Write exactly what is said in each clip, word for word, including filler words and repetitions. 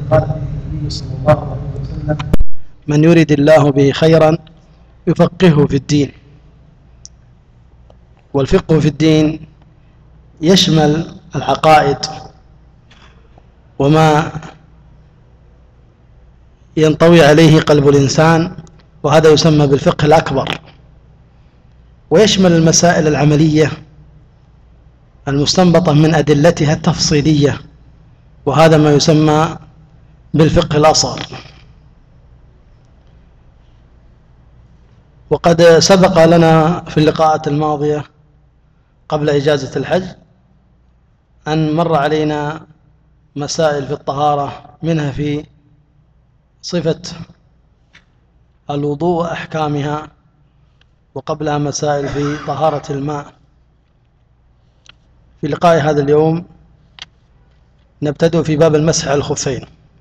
قال النبي صلى الله عليه وسلم: من يريد الله به خيرا يفقهه في الدين. والفقه في الدين يشمل العقائد وما ينطوي عليه قلب الإنسان، وهذا يسمى بالفقه الأكبر، ويشمل المسائل العملية المستنبطة من أدلتها التفصيلية، وهذا ما يسمى بالفقه الأصغر. وقد سبق لنا في اللقاءات الماضية قبل إجازة الحج أن مر علينا مسائل في الطهارة، منها في صفة الوضوء وأحكامها، وقبلها مسائل في طهارة الماء. في لقاء هذا اليوم نبتدئ في باب المسح على الخفين،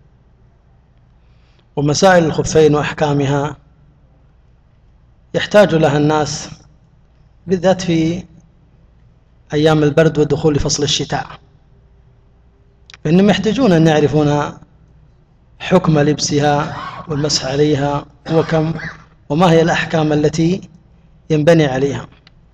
ومسائل الخفين وأحكامها يحتاج لها الناس بالذات في أيام البرد والدخول لفصل الشتاء، فإنهم يحتاجون أن يعرفون حكم لبسها والمسح عليها وكم وما هي الأحكام التي ينبني عليها.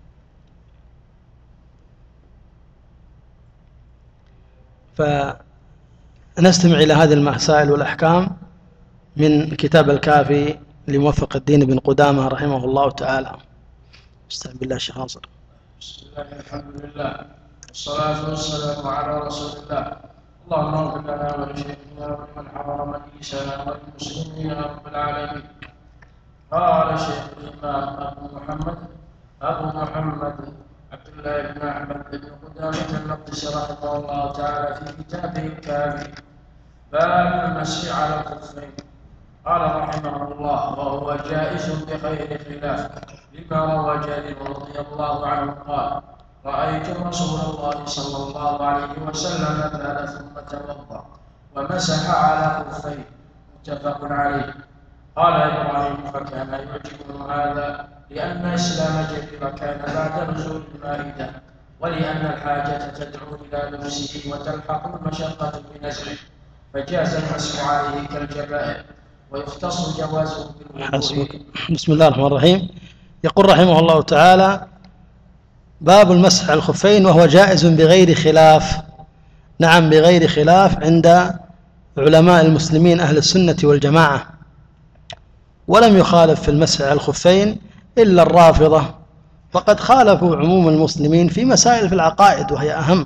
فنستمع إلى هذه المسائل والأحكام من كتاب الكافي لموفق الدين بن قدامة رحمه الله تعالى. استعن بالله الشيخ ناصر. بسم الله الحمد لله والصلاة والسلام على رسول الله. اللهم اغفر لنا ولشيخنا ولمن حضر مجلسنا وللمسلمين يا رب العالمين. قال شيخ الإمام أبو محمد أبو محمد عبد الله بن أحمد بن قدامة المقدسي رحمه الله تعالى في كتابه الكافي باب المسح على الخفين. قال رحمه الله: وهو جائز بغير خلاف، لما روى جابر رضي الله عنه قال: رأيت رسول الله صلى الله عليه وسلم بال ثم توضأ ومسح على خفيه، متفق عليه. قال إبراهيم: فكان يعجبه هذا لأن إسلام جابر كان بعد نزول المائدة، ولأن الحاجة تدعو إلى لبسه وتلحق المشقة بنزعه، فجاز المسح عليه كالجبائر، ويختص جوازه بالوضوء. بسم الله الرحمن الرحيم. يقول رحمه الله تعالى: باب المسح على الخفين، وهو جائز بغير خلاف. نعم، بغير خلاف عند علماء المسلمين أهل السنة والجماعة، ولم يخالف في المسح على الخفين إلا الرافضة، وقد خالفوا عموم المسلمين في مسائل في العقائد وهي أهم.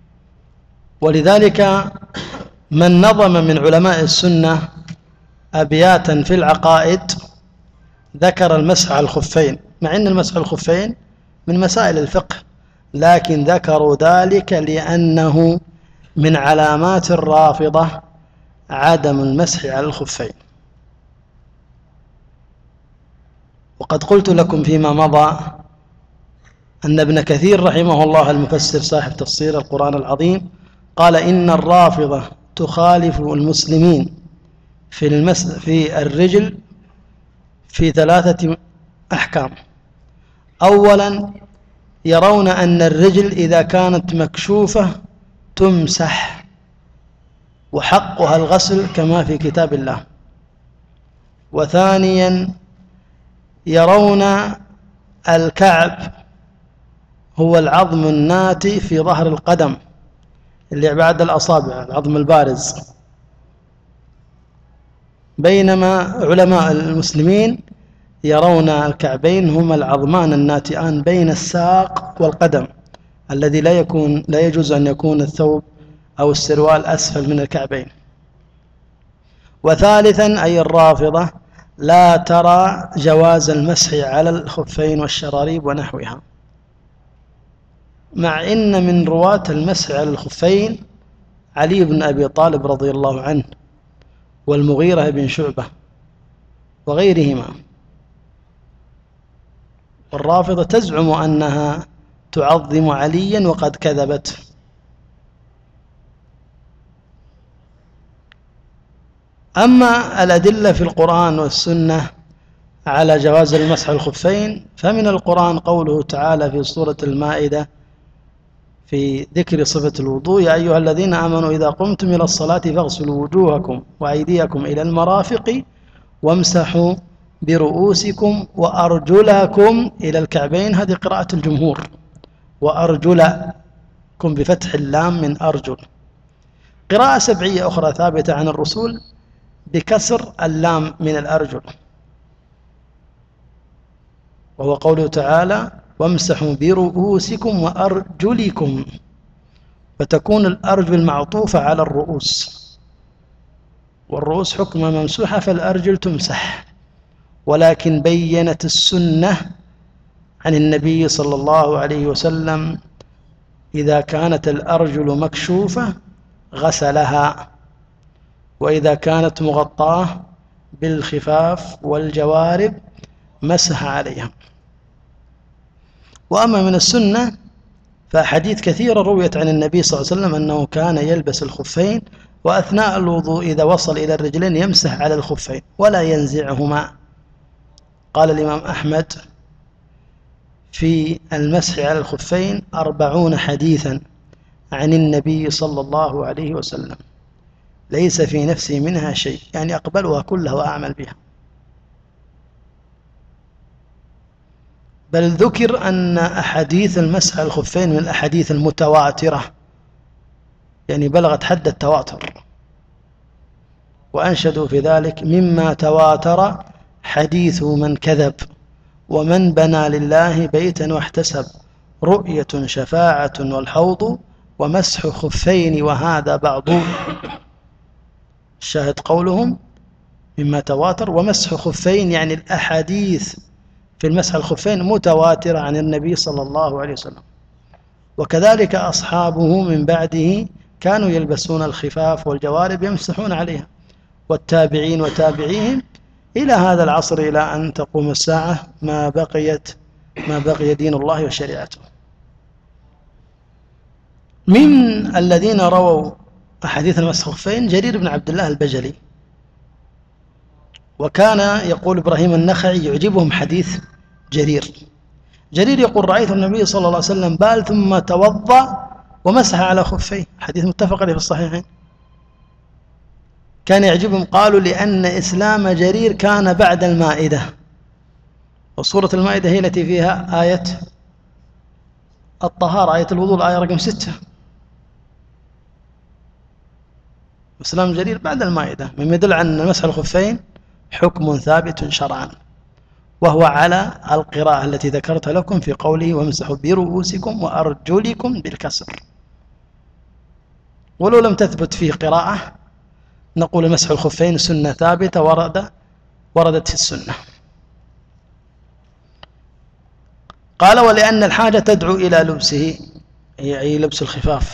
ولذلك من نظم من علماء السنة أبياتا في العقائد ذكر المسح على الخفين، مع أن المسح على الخفين من مسائل الفقه، لكن ذكروا ذلك لأنه من علامات الرافضة عدم المسح على الخفين. وقد قلت لكم فيما مضى أن ابن كثير رحمه الله المفسر صاحب تفسير القرآن العظيم قال: إن الرافضة تخالف المسلمين في المس في الرجل في ثلاثة أحكام. أولا، يرون أن الرجل إذا كانت مكشوفة تمسح، وحقها الغسل كما في كتاب الله. وثانيا، يرون الكعب هو العظم الناتي في ظهر القدم اللي بعد الأصابع، العظم البارز، بينما علماء المسلمين يرون الكعبين هما العظمان الناتئان بين الساق والقدم، الذي لا يكون لا يجوز أن يكون الثوب أو السروال أسفل من الكعبين. وثالثا، أي الرافضة لا ترى جواز المسح على الخفين والشراريب ونحوها، مع إن من رواة المسح على الخفين علي بن أبي طالب رضي الله عنه والمغيرة بن شعبة وغيرهما. والرافضة تزعم أنها تعظم عليا وقد كذبت. أما الأدلة في القرآن والسنة على جواز المسح الخفين فمن القرآن قوله تعالى في سورة المائدة في ذكر صفة الوضوء: يا أيها الذين آمنوا إذا قمتم إلى الصلاة فاغسلوا وجوهكم وأيديكم إلى المرافق وامسحوا برؤوسكم وأرجلكم إلى الكعبين. هذه قراءة الجمهور. وأرجلكم بفتح اللام من أرجل. قراءة سبعية أخرى ثابتة عن الرسول بكسر اللام من الأرجل، وهو قوله تعالى: وامسحوا برؤوسكم وأرجلكم، فتكون الأرجل معطوفة على الرؤوس، والرؤوس حكم ممسوحة فالأرجل تمسح. ولكن بينت السنة عن النبي صلى الله عليه وسلم إذا كانت الأرجل مكشوفة غسلها، وإذا كانت مغطاة بالخفاف والجوارب مسح عليها. وأما من السنة فأحاديث كثيرة رويت عن النبي صلى الله عليه وسلم أنه كان يلبس الخفين، وأثناء الوضوء إذا وصل إلى الرجلين يمسح على الخفين ولا ينزعهما. قال الإمام أحمد في المسح على الخفين أربعون حديثا عن النبي صلى الله عليه وسلم ليس في نفسي منها شيء، يعني أقبلها كلها وأعمل بها. بل ذكر أن أحاديث المسح على الخفين من الأحاديث المتواترة، يعني بلغت حد التواتر، وأنشدوا في ذلك: مما تواتر حديث من كذب، ومن بنى لله بيتا واحتسب، رؤية شفاعة والحوض، ومسح خفين وهذا بعض. الشاهد قولهم مما تواتر، ومسح خفين يعني الأحاديث في المسح الخفين متواترة عن النبي صلى الله عليه وسلم. وكذلك أصحابه من بعده كانوا يلبسون الخفاف والجوارب يمسحون عليها، والتابعين وتابعيهم إلى هذا العصر إلى أن تقوم الساعة ما بقيت ما بقي دين الله وشريعته. من الذين رووا أحاديث المسح الخفين جرير بن عبد الله البجلي، وكان يقول إبراهيم النخعي يعجبهم حديث جرير. جرير يقول: رأيت النبي صلى الله عليه وسلم بال ثم توضأ ومسح على خفيه، حديث متفق عليه في الصحيحين. كان يعجبهم، قالوا: لأن إسلام جرير كان بعد المائدة، وسورة المائدة هي التي فيها آية الطهارة، آية الوضوء، الآية رقم ستة. إسلام جرير بعد المائدة، مما يدل على أن مسح الخفين حكم ثابت شرعا، وهو على القراءة التي ذكرت لكم في قوله: وامسحوا برؤوسكم وأرجلكم بالكسر. ولو لم تثبت فيه قراءة نقول مسح الخفين سنة ثابتة ورد وردت في السنة. قال: ولأن الحاجة تدعو إلى لبسه، أي لبس الخفاف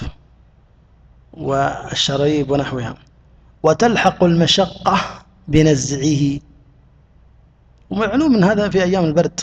والشريب ونحوها، وتلحق المشقة بنزعه، ومعلوم من هذا في أيام البرد.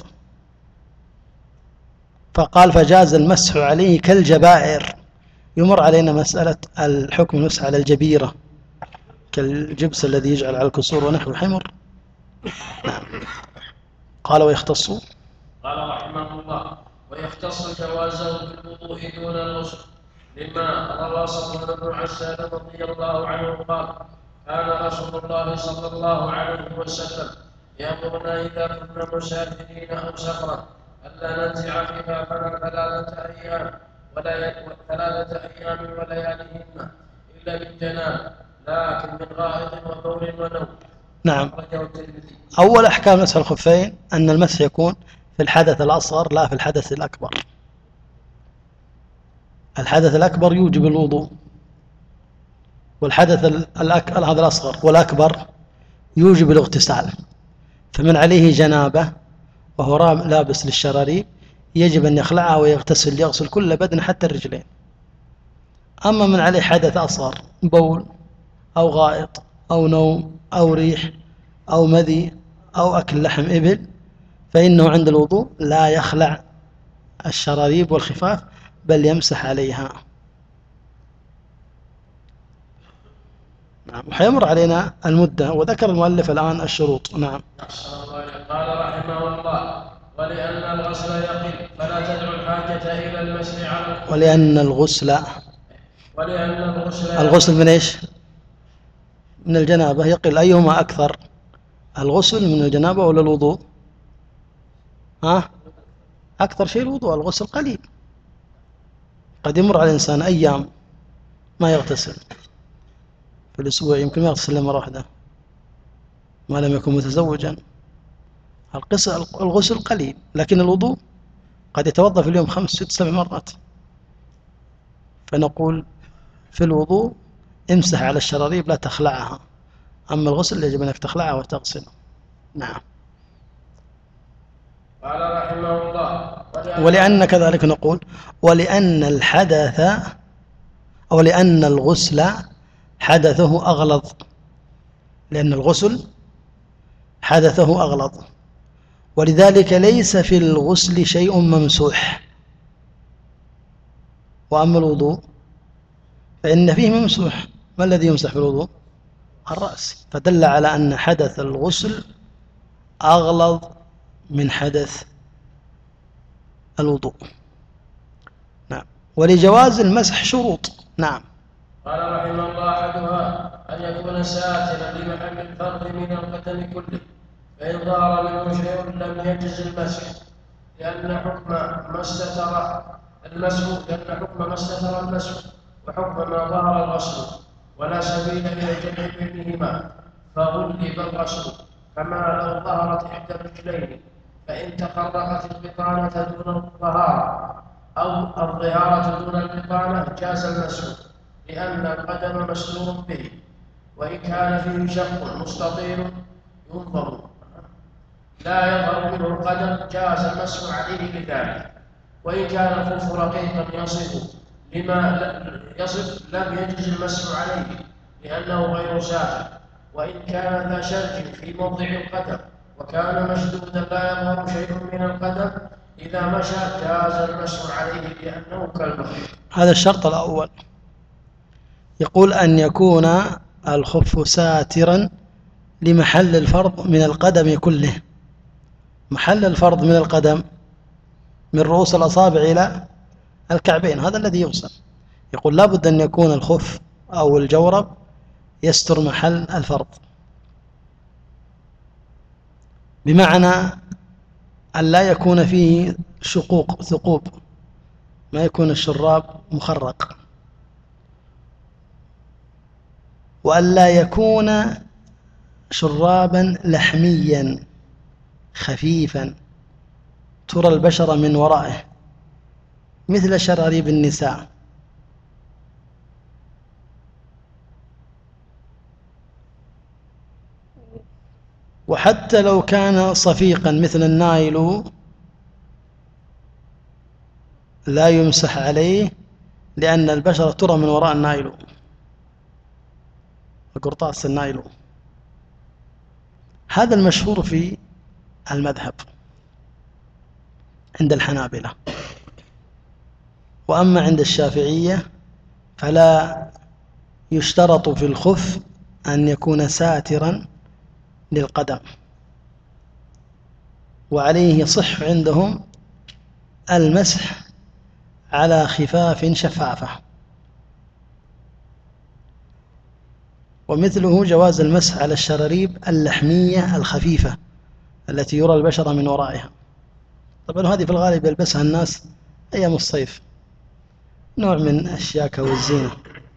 فقال: فجاز المسح عليه كالجبائر. يمر علينا مسألة الحكم المسح على الجبيرة كالجبس الذي يجعل على الكسور ونحو الحمر. نعم. قال: ويختص قال رحمه الله: ويختص جوازه بالوضوء دون الغسل، لما روى صفوان بن عسال رضي الله عنه قال: كان رسول الله صلى الله عليه وسلم يأمرنا إذا كنا مسافرين أو سفرا ألا ننزع خفافنا ثلاثة أيام ولا ثلاثة أيام ولياليهن إلا بالجنابة، لكن من غائط وبول ونوم. نعم. أول أحكام مسح الخفين أن المسح يكون في الحدث الأصغر لا في الحدث الأكبر. الحدث الأكبر يوجب الوضوء، والحدث الأك... هذا الأصغر والأكبر يوجب الاغتسال. فمن عليه جنابة وهو لابس للشراريب يجب أن يخلعها ويغتسل، يغسل كل بدن حتى الرجلين. أما من عليه حدث أصغر، بول أو غائط أو نوم أو ريح أو مذي أو أكل لحم إبل، فإنه عند الوضوء لا يخلع الشراريب والخفاف بل يمسح عليها. نعم. وحيمر علينا المدة، وذكر المؤلف الآن الشروط. نعم. قال رحمه الله: ولأن الغسل يقل فلا تدعو الحاجة إلى المسح على الخف. ولأن الغسل ولأن الغسل الغسل من إيش؟ من الجنابة يقل. أيهما أكثر، الغسل من الجنابة ولا الوضوء؟ ها؟ أكثر شيء الوضوء. الغسل قليل، قد يمر على الإنسان أيام ما يغتسل في الأسبوع، يمكن ما يغتسل مرة واحدة ما لم يكن متزوجا. الغسل قليل، لكن الوضوء قد يتوضأ في اليوم خمس ست سبع مرات. فنقول في الوضوء امسح على الشراريب لا تخلعها، أما الغسل يجب أنك تخلعها وتغسلها. نعم. قال رحمه الله ولأن كذلك نقول ولأن الحدث أو لأن الغسل حدثه أغلظ، لأن الغسل حدثه أغلظ، ولذلك ليس في الغسل شيء ممسوح. وأما الوضوء فإن فيه ممسوح. ما الذي يمسح في الوضوء؟ الرأس. فدل على أن حدث الغسل أغلظ من حدث الوضوء. نعم. ولجواز المسح شروط. نعم. قال رحمه الله أحدها أن يكون ساترا لمحل الفرد من القدم كله، فإن ظهر منه شيء لم يجز المسح، لأن حكم ما استتر المسح لأن حكم ما استتر المسح وحكم ما ظهر الغسل، ولا سبيل إلى الجمع بينهما، فغلب الغسل. كما لو ظهرت إحدى الرجلين فإن تفرقت البطانة دون الطهارة أو الظهارة دون البطانة جاز المسح، لأن القدم مستور به، وإن كان فيه شق مستطيل ينظر لا يظهر منه القدم جاز المسح عليه بذلك. وإن كان الخف رقيقا يصف لما يصف لم يجز المسح عليه لأنه غير ساتر. وإن كان ذا شرج في موضع القدم وكان مشدودا لا يظهر شيء من القدم إذا مشى جاز المسح عليه لأنه كالمخيط. هذا الشرط الأول. يقول أن يكون الخف ساترا لمحل الفرض من القدم كله. محل الفرض من القدم من رؤوس الأصابع إلى الكعبين، هذا الذي يغسل. يقول لابد أن يكون الخف أو الجورب يستر محل الفرض، بمعنى أن لا يكون فيه شقوق ثقوب، ما يكون الشراب مخرق، وأن لا يكون شرابا لحميا خفيفا ترى البشرة من ورائه مثل شراريب النساء. وحتى لو كان صفيقا مثل النايل لا يمسح عليه، لأن البشرة ترى من وراء النايل، القرطاس النايل. هذا المشهور في المذهب عند الحنابلة. وأما عند الشافعية فلا يشترط في الخف أن يكون ساترا للقدم، وعليه يصح عندهم المسح على خفاف شفافة. ومثله جواز المسح على الشراريب اللحمية الخفيفة التي يرى البشرة من ورائها. طبعا هذه في الغالب يلبسها الناس أيام الصيف، نوع من الشياكة والزينة.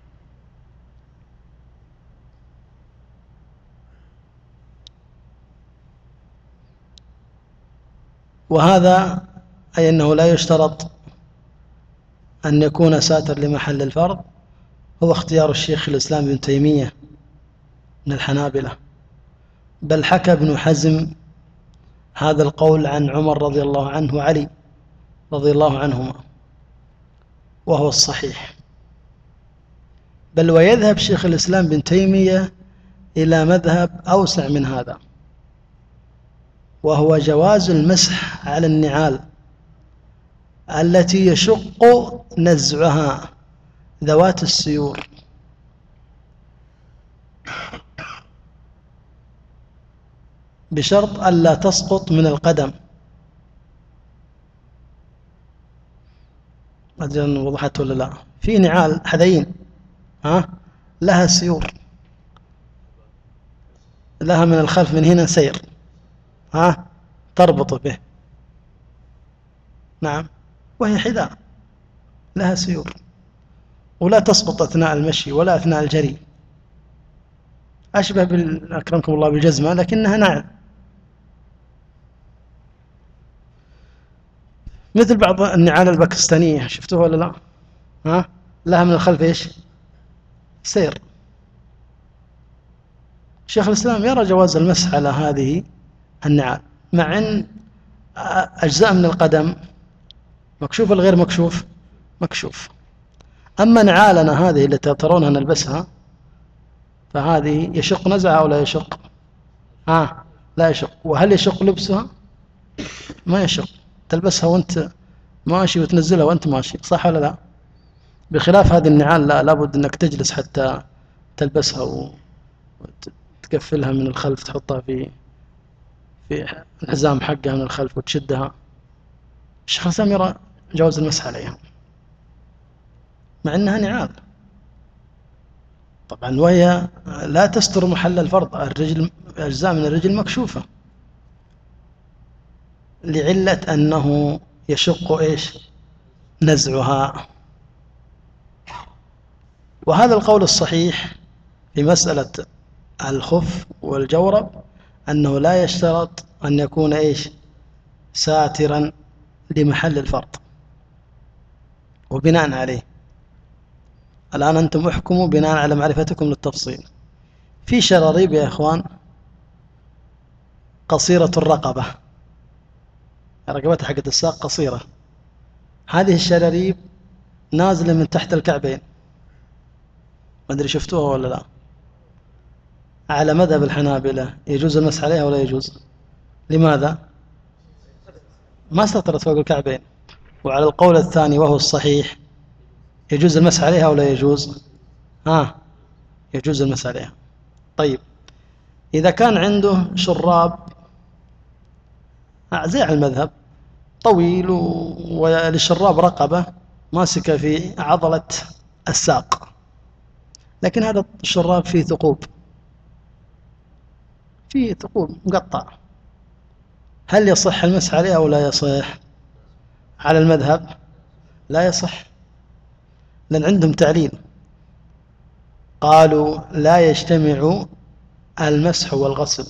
وهذا أي أنه لا يشترط أن يكون ساتر لمحل الفرض، هو اختيار الشيخ الإسلام ابن تيمية من الحنابلة، بل حكى ابن حزم هذا القول عن عمر رضي الله عنه وعلي رضي الله عنهما، وهو الصحيح. بل ويذهب شيخ الإسلام ابن تيمية إلى مذهب أوسع من هذا، وهو جواز المسح على النعال التي يشق نزعها ذوات السيور، بشرط ألا تسقط من القدم، أدري وضحت ولا لا. في نعال حذين ها لها سيور، لها من الخلف من هنا سير ها تربط به، نعم، وهي حذاء لها سيور ولا تسقط أثناء المشي ولا أثناء الجري، أشبه بال... أكرمكم الله بالجزمة لكنها نعل، مثل بعض النعال الباكستانية شفتوها ولا لا؟ ها لها من الخلف إيش؟ سير. شيخ الإسلام يرى جواز المسح على هذه النعال، مع أن أجزاء من القدم مكشوف الغير مكشوف مكشوف. أما نعالنا هذه التي ترونها نلبسها فهذه يشق نزعها أو لا يشق؟ ها لا يشق. وهل يشق لبسها؟ ما يشق، تلبسها وانت ماشي وتنزلها وانت ماشي، صح ولا لا؟ بخلاف هذه النعال لا، لابد انك تجلس حتى تلبسها وتقفلها من الخلف، تحطها في في الحزام حقها من الخلف وتشدها. الشيخ الإسلام يرى جواز المسح عليها مع انها نعال طبعا، وهي لا تستر محل الفرض، الرجل اجزاء من الرجل مكشوفه لعلة أنه يشق إيش؟ نزعها. وهذا القول الصحيح في مسألة الخف والجورب أنه لا يشترط أن يكون إيش؟ ساترا لمحل الفرض. وبناء عليه الآن أنتم احكموا بناء على معرفتكم للتفصيل. في شراريب يا إخوان قصيرة الرقبة، رقبتها حقت الساق قصيرة، هذه الشراريب نازلة من تحت الكعبين، ما أدري شفتوها ولا لا. على مذهب الحنابلة يجوز المسح عليها ولا يجوز؟ لماذا؟ ما سترت فوق الكعبين. وعلى القول الثاني وهو الصحيح يجوز المسح عليها ولا يجوز؟ ها يجوز المسح عليها. طيب إذا كان عنده شراب زي على المذهب طويل وللشراب رقبة ماسكة في عضلة الساق، لكن هذا الشراب فيه ثقوب، فيه ثقوب مقطع، هل يصح المسح عليها أو لا يصح؟ على المذهب لا يصح، لأن عندهم تعليل، قالوا لا يجتمع المسح والغسل،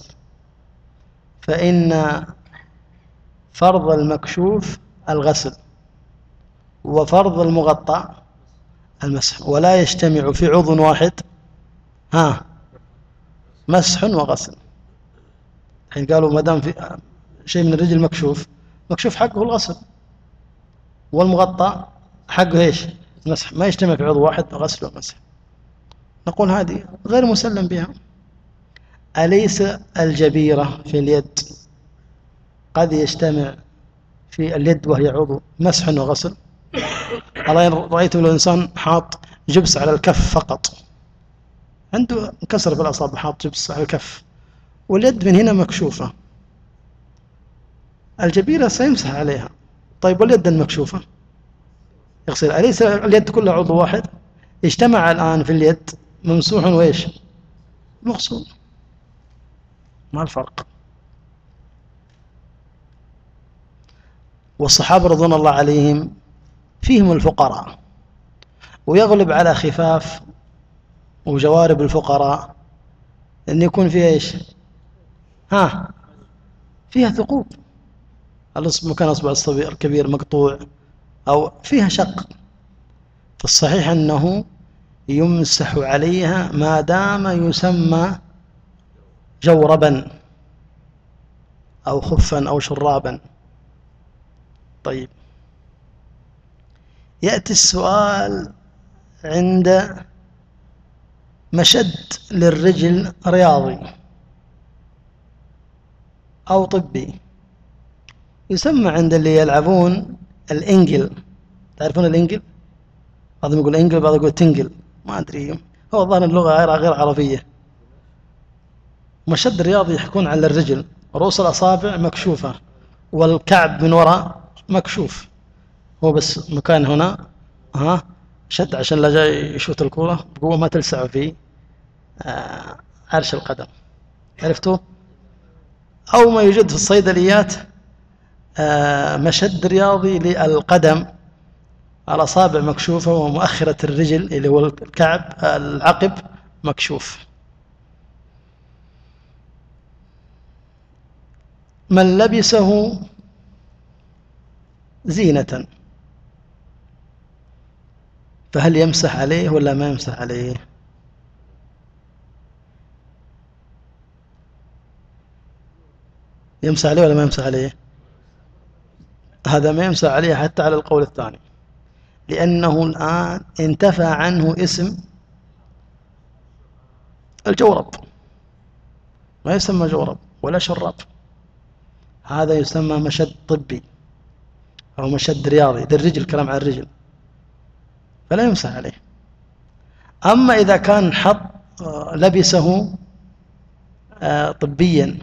فإن فرض المكشوف الغسل وفرض المغطى المسح، ولا يجتمع في عضو واحد ها مسح وغسل. الحين قالوا ما دام في شيء من الرجل مكشوف، مكشوف حقه الغسل، والمغطى حقه ايش؟ المسح، ما يجتمع في عضو واحد غسل ومسح. نقول هذه غير مسلم بها. أليس الجبيرة في اليد قد يجتمع في اليد وهي عضو مسح وغسل؟ الله رأيت لو إنسان حاط جبس على الكف فقط، عنده كسر في الأصابع، حاط جبس على الكف واليد من هنا مكشوفة، الجبيرة سيمسح عليها. طيب واليد المكشوفة يغسل؟ أليس اليد كلها عضو واحد؟ اجتمع الآن في اليد ممسوح وإيش؟ مغسول، ما الفرق؟ والصحابة رضوان الله عليهم فيهم الفقراء، ويغلب على خفاف وجوارب الفقراء أن يكون فيها إيش؟ ها فيها ثقوب، الأصبع مكان أصبع الصغير الكبير مقطوع أو فيها شق، فالصحيح أنه يمسح عليها ما دام يسمى جوربا أو خفا أو شرابا. طيب يأتي السؤال عند مشد للرجل رياضي أو طبي، يسمى عند اللي يلعبون الإنجل، تعرفون الإنجل؟ بعضهم يقول إنجل بعضهم يقول تنجل، ما أدري، هو ظاهر اللغة غير غير عربية. مشد رياضي يحكون على الرجل، رؤوس الأصابع مكشوفة والكعب من وراء مكشوف، هو بس مكان هنا ها شد عشان لا جاي يشوت الكرة بقوة ما تلسع في آه عرش القدم، عرفتوا؟ أو ما يوجد في الصيدليات آه مشد رياضي للقدم، الأصابع مكشوفة ومؤخرة الرجل اللي هو الكعب العقب مكشوف. من لبسه زينة فهل يمسح عليه ولا ما يمسح عليه؟ يمسح عليه ولا ما يمسح عليه؟ هذا ما يمسح عليه حتى على القول الثاني، لأنه الآن انتفى عنه اسم الجورب، ما يسمى جورب ولا شراب، هذا يسمى مشد طبي أو مشد رياضي، ده الرجل، كلام عن الرجل، فلا يمسح عليه. أما إذا كان حط لبسه طبيا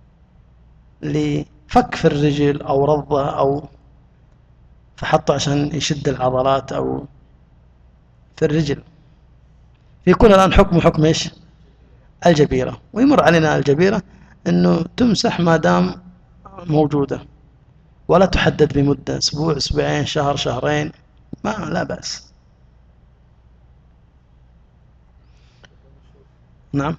لفك في الرجل أو رضه أو فحطه عشان يشد العضلات أو في الرجل، يكون الآن حكم حكم إيش؟ الجبيرة. ويمر علينا الجبيرة أنه تمسح ما دام موجودة ولا تحدد بمدة، أسبوع أسبوعين شهر شهرين، ما لا بأس. نعم.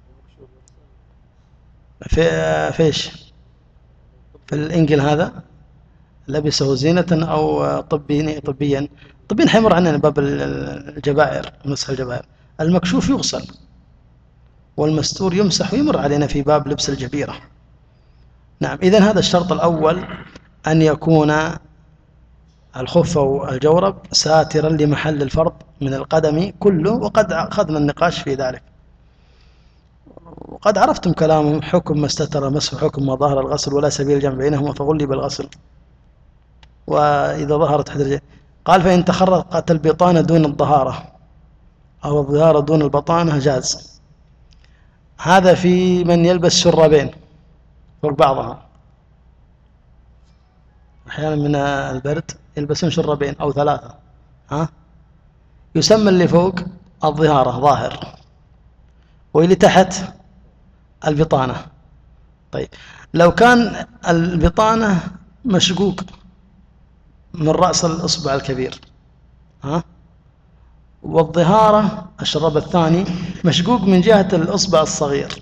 في فيش في الإنجل هذا لبسه زينة أو طبيا طبيا طبيا حيمر عننا باب الجبائر، مسح الجبائر. المكشوف يغسل والمستور يمسح، ويمر علينا في باب لبس الجبيرة. نعم. إذن هذا الشرط الأول أن يكون الخف أو الجورب ساترا لمحل الفرض من القدم كله، وقد أخذنا النقاش في ذلك وقد عرفتم كلامه: حكم ما استتر مسح، حكم ما ظهر الغسل، ولا سبيل الجمع بينهما فغلب الغسل. وإذا ظهرت حدرجة قال: فإن تخرقت البطانة دون الظهارة أو الظهارة دون البطانة جاز. هذا في من يلبس شرابين فوق بعضها، أحيانا من البرد يلبسون شرابين أو ثلاثة، ها يسمى اللي فوق الظهارة ظاهر، واللي تحت البطانة. طيب لو كان البطانة مشقوق من رأس الإصبع الكبير، ها والظهارة الشراب الثاني مشقوق من جهة الإصبع الصغير،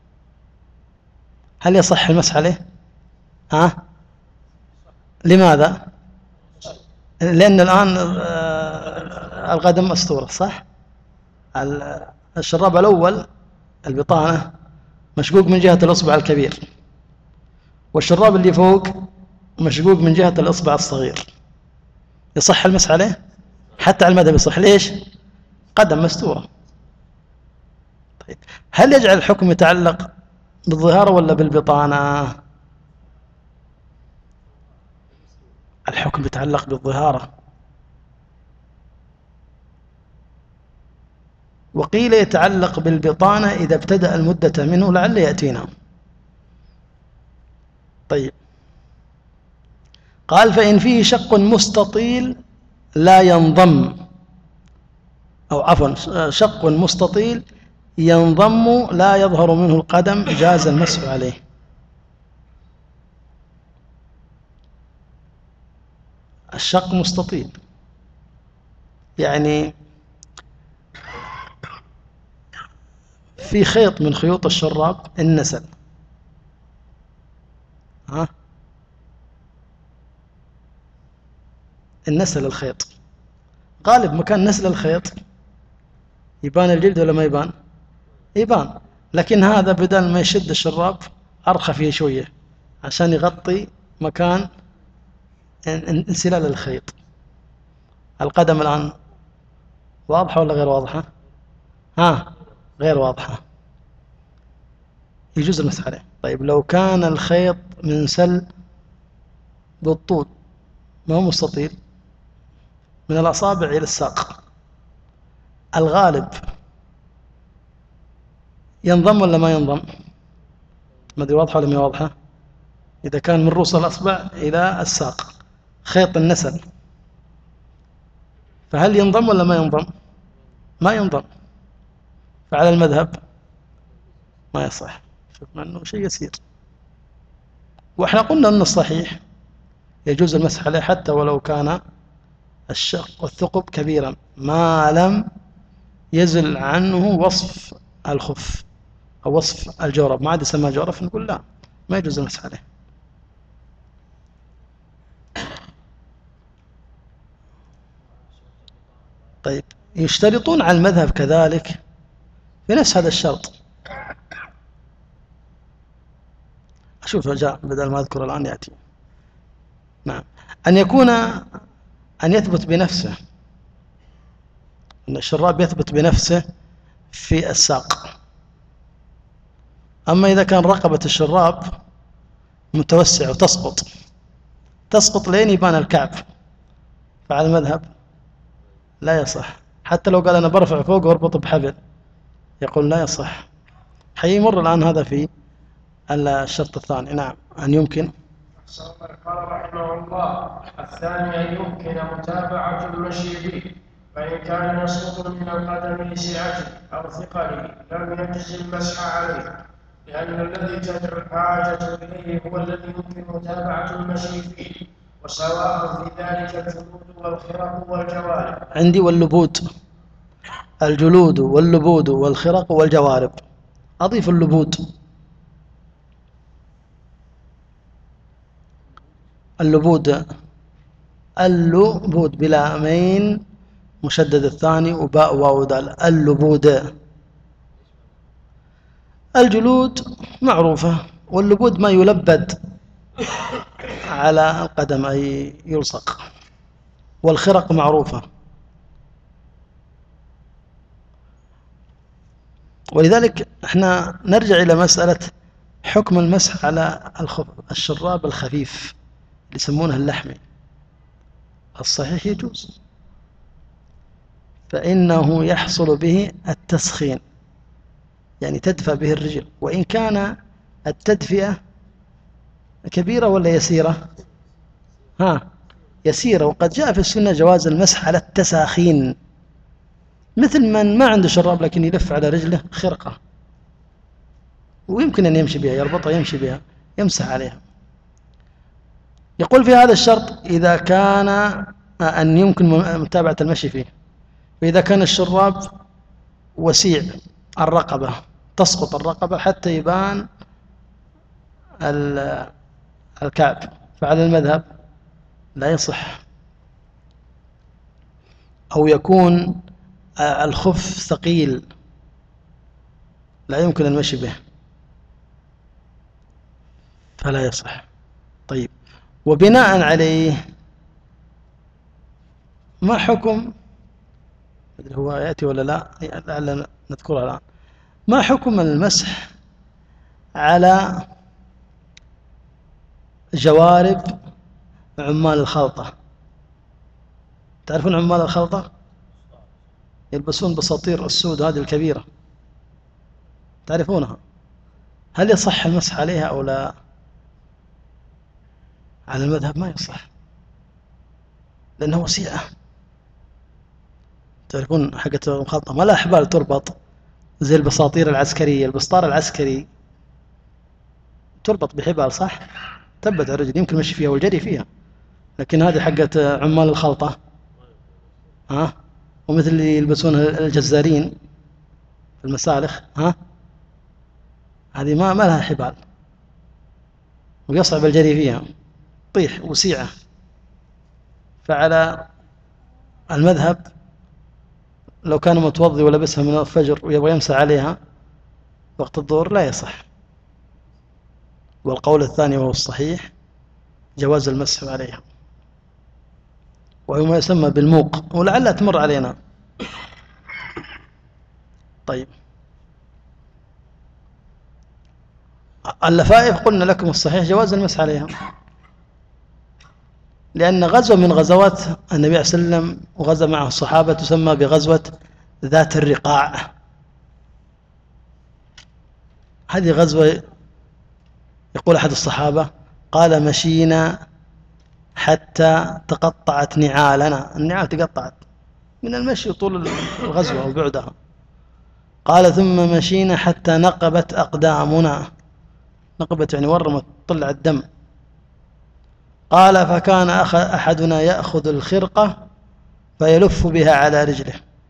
هل يصح المسح عليه؟ ها لماذا؟ لأن الآن القدم مستورة، صح؟ الشراب الأول البطانة مشقوق من جهة الإصبع الكبير، والشراب اللي فوق مشقوق من جهة الإصبع الصغير، يصح المسح عليه؟ حتى على المذهب يصح. ليش؟ قدم مستورة. طيب هل يجعل الحكم يتعلق بالظهارة ولا بالبطانة؟ الحكم يتعلق بالظهارة، وقيل يتعلق بالبطانة إذا ابتدأ المدة منه، لعل يأتينا. طيب قال: فإن فيه شق مستطيل لا ينضم، أو عفوا شق مستطيل ينضم لا يظهر منه القدم، جاز المسح عليه. الشق مستطيل يعني في خيط من خيوط الشراب النسل، ها النسل الخيط، غالب مكان نسل الخيط يبان الجلد ولا ما يبان؟ يبان، لكن هذا بدل ما يشد الشراب أرخى فيه شوية عشان يغطي مكان انسلال الخيط. القدم الآن واضحة ولا غير واضحة؟ ها غير واضحة، يجوز المسح عليه. طيب لو كان الخيط منسل بالطول، ما هو مستطيل، من الأصابع إلى الساق، الغالب ينضم ولا ما ينضم؟ ما أدري واضحة ولا ما واضحة؟ إذا كان من رؤوس الأصبع إلى الساق خيط النسل، فهل ينضم ولا ما ينضم؟ ما ينضم. فعلى المذهب ما يصح. شوف أنه شيء يسير. وإحنا قلنا أن الصحيح يجوز المسح عليه حتى ولو كان الشق والثقب كبيرا ما لم يزل عنه وصف الخف أو وصف الجورب، ما عاد يسمى جورب نقول لا ما يجوز المسح عليه. طيب يشترطون على المذهب كذلك في نفس هذا الشرط. أشوف جاء بدل ما أذكر الآن يأتي. نعم، أن يكون أن يثبت بنفسه، أن الشراب يثبت بنفسه في الساق. أما إذا كان رقبة الشراب متوسع وتسقط تسقط لين يبان الكعب، فعلى المذهب لا يصح. حتى لو قال أنا برفع فوق واربط بحبل يقول لا يصح. حيمر الآن هذا في الشرط الثاني. نعم، أن يمكن. قال رحمه الله: الثاني أن يمكن متابعة المشي به، فإن كان يسقط من القدم لسعته أو ثقله لم يجز المسح عليه، لأن الذي تدعو الحاجة إليه هو الذي يمكن متابعة المشي فيه، وسواء في ذلك الجلود والخرق والجوارب. عندي واللبود، الجلود واللبود والخرق والجوارب، أضيف اللبود. اللبود اللبود بلا أمين مشدد الثاني وباء واو دال. اللبود. الجلود معروفة، واللبود ما يلبد على القدم أي يلصق. والخرق معروفة. ولذلك احنا نرجع إلى مسألة حكم المسح على الشراب الخفيف اللي يسمونه اللحمي. الصحيح يجوز، فإنه يحصل به التسخين، يعني تدفى به الرجل، وإن كان التدفئة كبيرة ولا يسيرة؟ ها يسيرة. وقد جاء في السنة جواز المسح على التساخين، مثل من ما عنده شراب لكن يلف على رجله خرقة ويمكن أن يمشي بها، يربطها يمشي بها يمسح عليها. يقول في هذا الشرط إذا كان أن يمكن متابعة المشي فيه، فإذا كان الشراب وسيع الرقبة تسقط الرقبة حتى يبان الكعب، فعلى المذهب لا يصح. أو يكون الخف ثقيل لا يمكن المشي به فلا يصح. طيب، وبناء عليه ما حكم، هو يأتي ولا لا لعلنا نذكرها الآن، ما حكم المسح على جوارب عمال الخلطة؟ تعرفون عمال الخلطة يلبسون بساطير السود هذه الكبيرة، تعرفونها؟ هل يصح المسح عليها أو لا؟ على المذهب ما يصح، لأنها وسيعة. تعرفون حقت الخلطة ما لها حبال تربط زي البساطير العسكرية. البسطار العسكري تربط بحبال صح؟ تبت الرجل يمكن مشي فيها والجري فيها، لكن هذه حقت عمال الخلطة ها، ومثل اللي يلبسون الجزارين في المسالخ ها، هذه ما ما لها حبال ويصعب الجري فيها، طيح وسيعة. فعلى المذهب لو كان متوضي ولبسها من الفجر ويبغى يمسح عليها وقت الظهر لا يصح. والقول الثاني وهو الصحيح جواز المسح عليها، وهو ما يسمى بالموق، ولعلها تمر علينا. طيب، اللفائف قلنا لكم الصحيح جواز المسح عليها، لأن غزوة من غزوات النبي صلى الله عليه وسلم وغزا معه الصحابة تسمى بغزوة ذات الرقاع. هذه غزوة يقول أحد الصحابة قال مشينا حتى تقطعت نعالنا، النعال تقطعت من المشي طول الغزوة أو بعدها. قال ثم مشينا حتى نقبت أقدامنا، نقبت يعني ورمت طلع الدم. قال فكان أحدنا يأخذ الخرقة فيلف بها على رجله،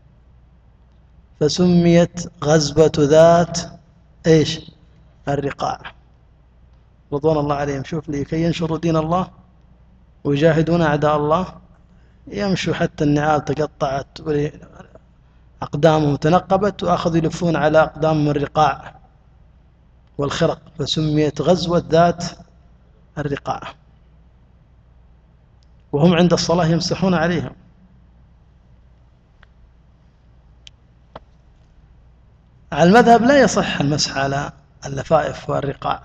فسميت غزوة ذات إيش الرقاع. رضوان الله عليهم. شوف لي كي ينشروا دين الله ويجاهدون أعداء الله، يمشوا حتى النعال تقطعت أقدامهم تنقبت، وأخذوا يلفون على أقدامهم الرقاع والخرق، فسميت غزوة ذات الرقاع، وهم عند الصلاة يمسحون عليها. على المذهب لا يصح المسح على اللفائف والرقاع،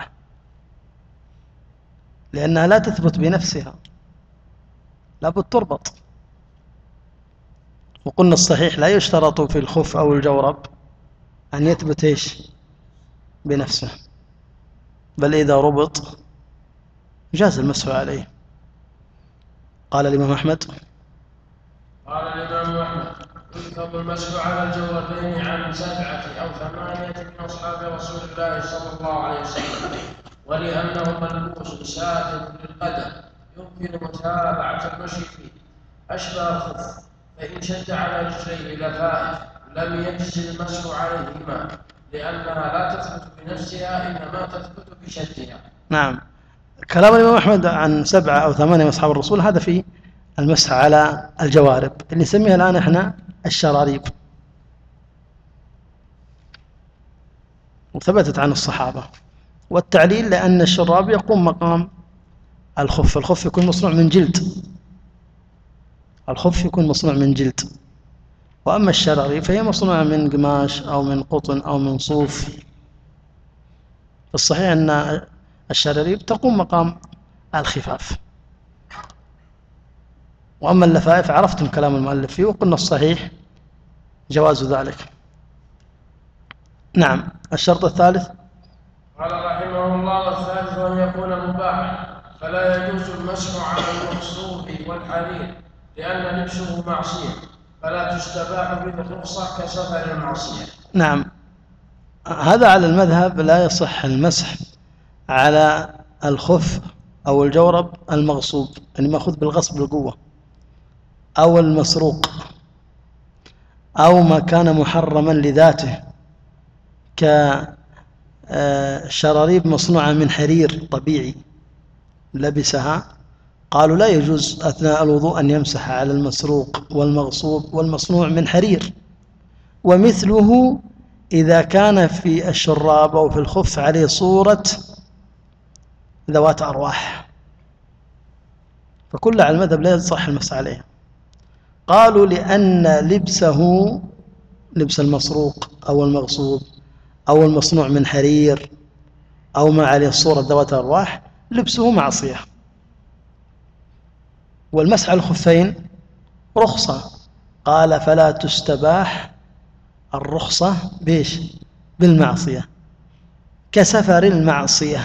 لأنها لا تثبت بنفسها، لابد تربط. وقلنا الصحيح لا يشترط في الخف أو الجورب أن يثبت إيش بنفسه، بل إذا ربط جاز المسح عليه. قال الإمام أحمد قال الإمام أحمد يكتب المسح على الجوربين عن سبعة أو ثمانية من أصحاب رسول الله صلى الله عليه وسلم، ولأنه ملبوس ساتر للقدم يمكن متابعة المشي فيه أشبه الخف، فإن شد على رجليه لفائف لم يجز المسح عليهما، لأنها لا تثبت بنفسها إنما تثبت بشدها. نعم. كلام الإمام أحمد عن سبعة أو ثمانية من أصحاب الرسول هذا في المسح على الجوارب، اللي نسميها الآن إحنا الشراريب، وثبتت عن الصحابة. والتعليل لأن الشراب يقوم مقام الخف، الخف يكون مصنوع من جلد، الخف يكون مصنوع من جلد، وأما الشراريب فهي مصنوعة من قماش أو من قطن أو من صوف. الصحيح أن الشراريب تقوم مقام الخفاف. وأما اللفائف عرفتم كلام المؤلف فيه، وقلنا الصحيح جواز ذلك. نعم. الشرط الثالث قال رحمه الله والثالث أن يكون مباحا، فلا يجوز المسح على المغصوب والحرير لأن لبسه معصية، فلا تستباح بالرخصة كسفر المعصية. نعم. هذا على المذهب لا يصح المسح على الخف أو الجورب المغصوب، يعني مأخوذ بالغصب بالقوة، أو المسروق، أو ما كان محرما لذاته كشراريب مصنوعة من حرير طبيعي لبسها. قالوا لا يجوز أثناء الوضوء أن يمسح على المسروق والمغصوب والمصنوع من حرير. ومثله إذا كان في الشراب أو في الخف عليه صورة ذوات أرواح، فكل على المذهب لا يصح المسح عليها. قالوا لأن لبسه لبس المسروق أو المغصوب أو المصنوع من حرير أو ما عليه صورة ذوات أرواح لبسه معصية. والمسح على الخفين رخصة، قال فلا تستباح الرخصة بيش بالمعصية كسفر المعصية.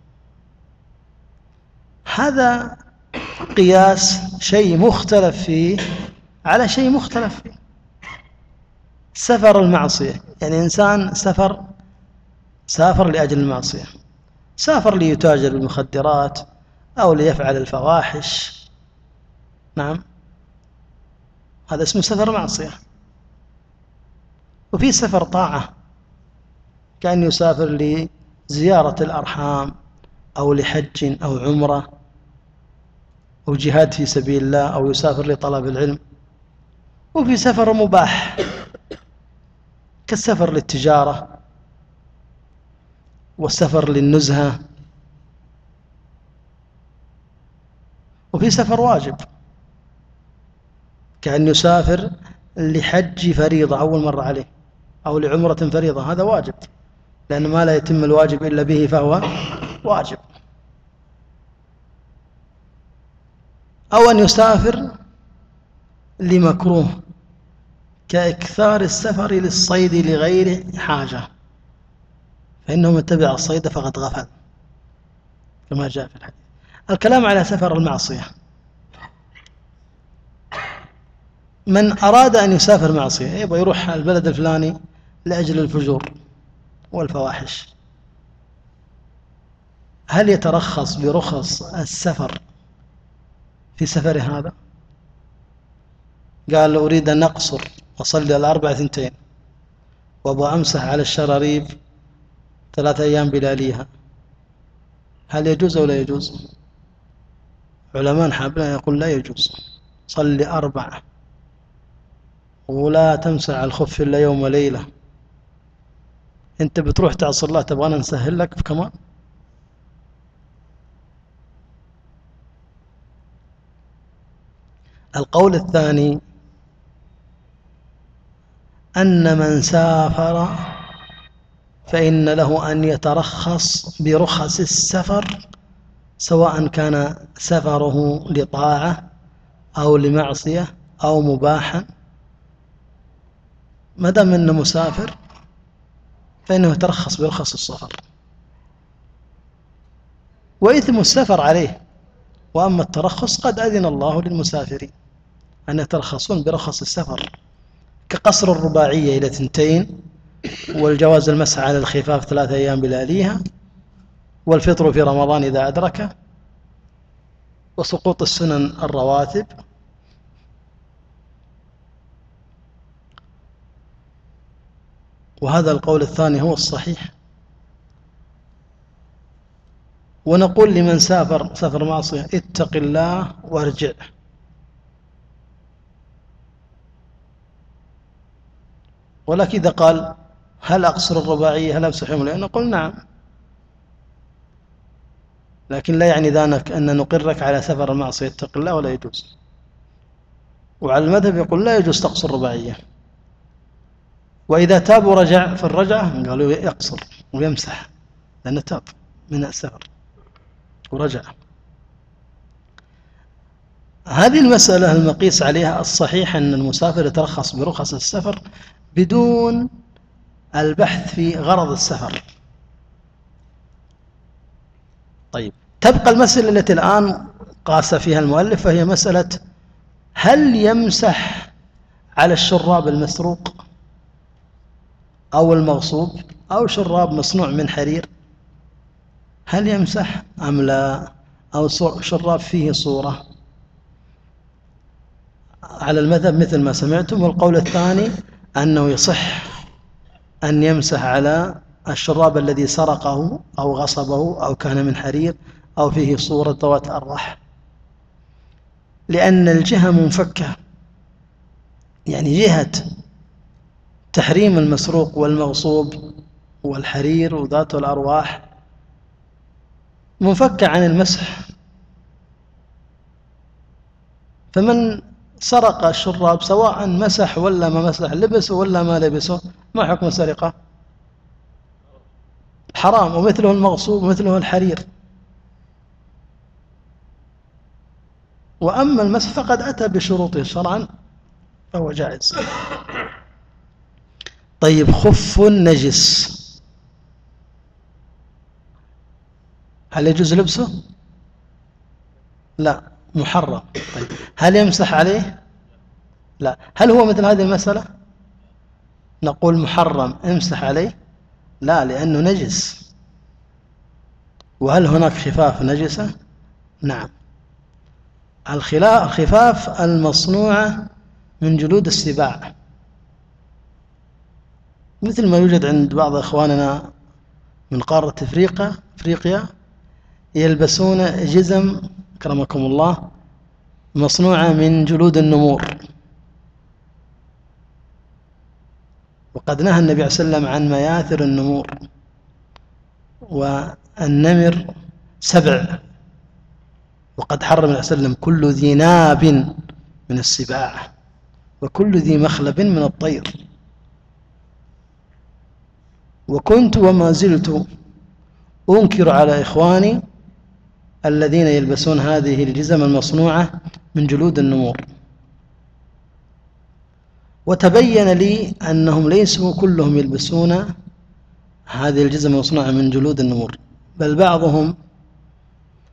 هذا قياس شيء مختلف فيه على شيء مختلف فيه. سفر المعصية يعني إنسان سفر سافر لأجل المعصية، سافر ليتاجر بالمخدرات أو ليفعل الفواحش، نعم هذا اسمه سفر معصية. وفي سفر طاعة كأن يسافر لزيارة الأرحام أو لحج أو عمرة أو جهاد في سبيل الله أو يسافر لطلب العلم. وفي سفر مباح كالسفر للتجارة والسفر للنزهة. وفي سفر واجب كأن يسافر لحج فريضة أول مرة عليه أو لعمرة فريضة، هذا واجب، لأن ما لا يتم الواجب إلا به فهو واجب. أو أن يسافر لمكروه كإكثار السفر للصيد لغير حاجة، فإنه من تبع الصيد فقد غفل كما جاء في الحديث. الكلام على سفر المعصية من أراد أن يسافر معصية يبغى يروح البلد الفلاني لأجل الفجور والفواحش، هل يترخص برخص السفر في سفر هذا؟ قال أريد أن أقصر وأصلي الأربع ثنتين وأبغى أمسح على الشراريب ثلاثة أيام بلاليها، هل يجوز أو لا يجوز؟ علماء حابلين يقول لا يجوز، صلي أربعة ولا تمسح على الخف إلا يوم وليلة. أنت بتروح تعصر الله تبغانا نسهل لك كمان؟ القول الثاني أن من سافر فإن له أن يترخص برخص السفر سواء كان سفره لطاعة أو لمعصية أو مباحا، ما دام أنه مسافر فإنه يترخص برخص السفر، وإثم السفر عليه. وأما الترخص قد أذن الله للمسافرين أن يترخصون برخص السفر، كقصر الرباعية إلى ثنتين، والجواز المسح على الخفاف ثلاثة أيام بلاليها، والفطر في رمضان إذا أدركه، وسقوط السنن الرواتب. وهذا القول الثاني هو الصحيح. ونقول لمن سافر سفر معصية اتق الله وارجع. ولكن إذا قال هل أقصر الرباعية هل أمسح يوم الليل، نقول نعم، لكن لا يعني ذلك أن نقرك على سفر المعصية اتق الله ولا يجوز. وعلى المذهب يقول لا يجوز تقصر الرباعية، وإذا تاب ورجع في الرجعة قالوا يقصر ويمسح لأنه تاب من السفر ورجع. هذه المسألة المقيس عليها الصحيح أن المسافر يترخص برخص السفر بدون البحث في غرض السفر. طيب، تبقى المسألة التي الآن قاس فيها المؤلف، فهي مسألة هل يمسح على الشراب المسروق أو المغصوب أو شراب مصنوع من حرير، هل يمسح أم لا؟ أو شراب فيه صورة؟ على المذهب مثل ما سمعتم. والقول الثاني أنه يصح أن يمسح على الشراب الذي سرقه أو غصبه أو كان من حرير أو فيه صورة ذوات أرواح، لأن الجهة منفكة، يعني جهة تحريم المسروق والمغصوب والحرير وذات الأرواح منفكة عن المسح. فمن سرق الشراب سواء مسح ولا ما مسح، لبسه ولا ما لبسه، ما حكم السرقة؟ حرام. ومثله المغصوب ومثله الحرير. وأما المسح فقد أتى بشروطه شرعا فهو جائز. طيب، خف نجس هل يجوز لبسه؟ لا، محرم. طيب، هل يمسح عليه؟ لا. هل هو مثل هذه المسألة؟ نقول محرم، امسح عليه؟ لا، لأنه نجس. وهل هناك خفاف نجسة؟ نعم. الخفاف المصنوعة من جلود السباع، مثل ما يوجد عند بعض إخواننا من قارة أفريقيا أفريقيا يلبسون جزم كرمكم الله مصنوعة من جلود النمور. وقد نهى النبي عليه وسلم عن مياثر النمور، والنمر سبع، وقد حرم النبي عليه وسلم كل ذي ناب من السباع وكل ذي مخلب من الطير. وكنت وما زلت أنكر على إخواني الذين يلبسون هذه الجزم المصنوعة من جلود النمور، وتبين لي أنهم ليسوا كلهم يلبسون هذه الجزم المصنوعة من جلود النمور، بل بعضهم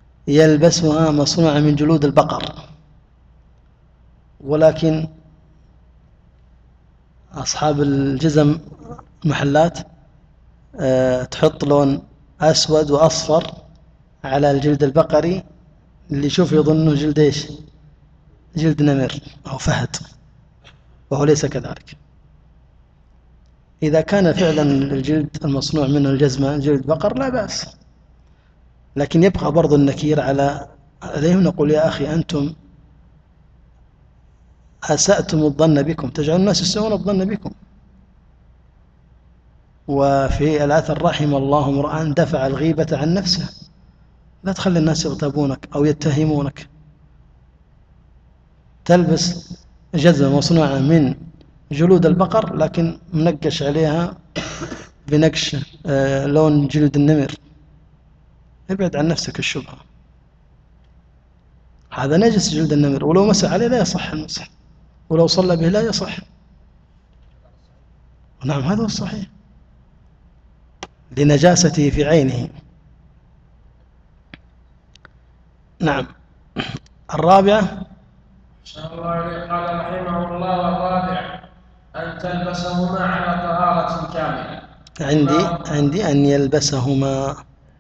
يلبسها مصنوعة من جلود البقر. ولكن أصحاب الجزم محلات أه تحط لون أسود وأصفر على الجلد البقري، اللي يشوف يظنه جلد إيش؟ جلد نمر أو فهد، وهو ليس كذلك. إذا كان فعلا الجلد المصنوع منه الجزمة جلد بقر لا بأس، لكن يبقى برضو النكير على عليهم. نقول يا أخي أنتم أسأتم الظن بكم، تجعل الناس يسوون الظن بكم. وفي الأثر رحم الله امرأ دفع الغيبة عن نفسه. لا تخلي الناس يغتابونك أو يتهمونك. تلبس جزمة مصنوعة من جلود البقر لكن منقش عليها بنقش آه لون جلد النمر، ابعد عن نفسك الشبهة. هذا نجس جلد النمر، ولو مسح عليه لا يصح المسح، ولو صلى به لا يصح. نعم هذا هو الصحيح لنجاسته في عينه. نعم. الرابعة قال رحمه الله: والرابع أن تلبسهما على طهارة كاملة. عندي عندي أن يلبسهما،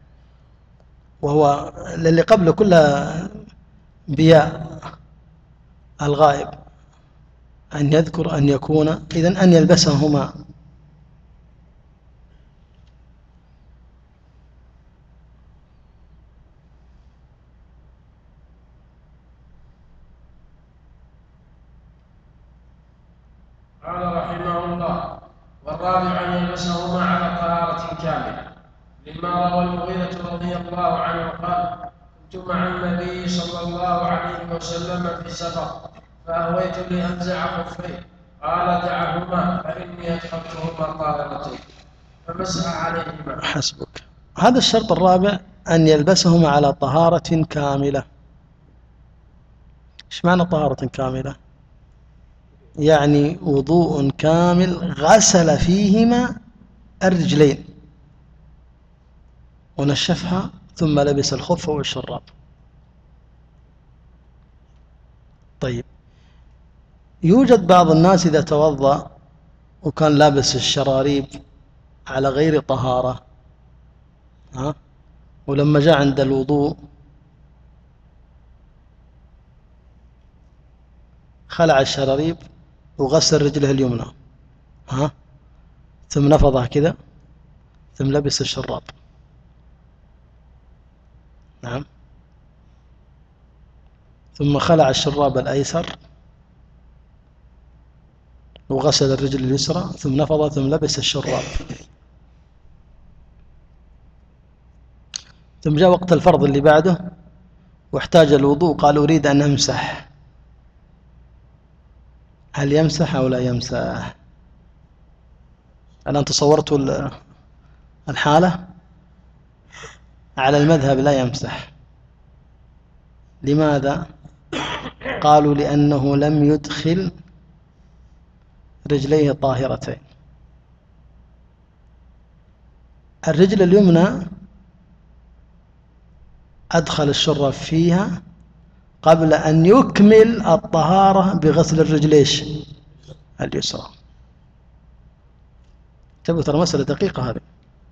وهو اللي قبله كلها بياء الغائب، أن يذكر أن يكون، إذن أن يلبسهما. قال رحمه الله: والرابع أن يلبسهما على طهارة كاملة، لما روى المغيرة رضي الله عنه قال: كنت مع النبي صلى الله عليه وسلم في سفر فأهويت لأنزع خفيه، قال: دعهما فإني أدخلتهما طاهرتين، فمسح عليهما. حسبك. هذا الشرط الرابع أن يلبسهما على طهارة كاملة. إيش معنى طهارة كاملة؟ يعني وضوء كامل غسل فيهما الرجلين ونشفها ثم لبس الخف والشراب. طيب، يوجد بعض الناس إذا توضأ وكان لابس الشراريب على غير طهارة، ها؟ ولما جاء عند الوضوء خلع الشراريب وغسل رجله اليمنى، ها؟ ثم نفضها كذا ثم لبس الشراب. نعم. ثم خلع الشراب الأيسر وغسل الرجل اليسرى ثم نفض ثم لبس الشراب. ثم جاء وقت الفرض اللي بعده واحتاج الوضوء، قال أريد أن أمسح. هل يمسح أو لا يمسح؟ الآن تصورتوا الحالة؟ على المذهب لا يمسح. لماذا؟ قالوا لأنه لم يدخل رجليه طاهرتين. الرجل اليمنى أدخل الشراب فيها قبل أن يكمل الطهارة بغسل الرجليش اليسرى. تبقى ترى مسألة دقيقة هذه.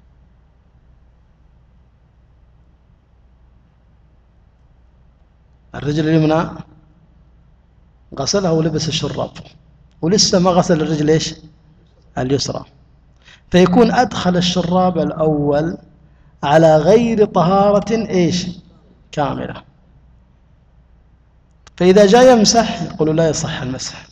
الرجل اليمنى غسلها ولبس الشراب ولسه ما غسل الرجل ايش اليسرى، فيكون أدخل الشراب الأول على غير طهارة ايش كاملة. فإذا جاء يمسح يقولوا لا يصح المسح.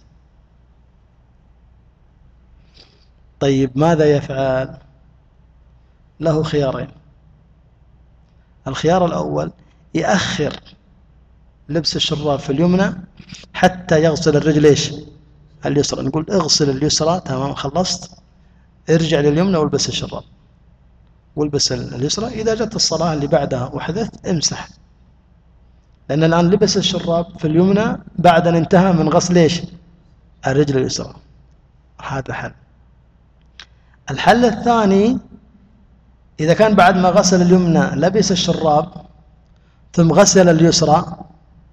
طيب ماذا يفعل؟ له خيارين. الخيار الأول يأخر لبس الشراب في اليمنى حتى يغسل الرجل ايش اليسرى. نقول اغسل اليسرى تمام خلصت، ارجع لليمنى والبس الشراب والبس اليسرى. إذا جت الصلاة اللي بعدها وحدث امسح، لأن الآن لبس الشراب في اليمنى بعد أن انتهى من غسل ايش الرجل اليسرى. هذا حل. الحل الثاني إذا كان بعد ما غسل اليمنى لبس الشراب ثم غسل اليسرى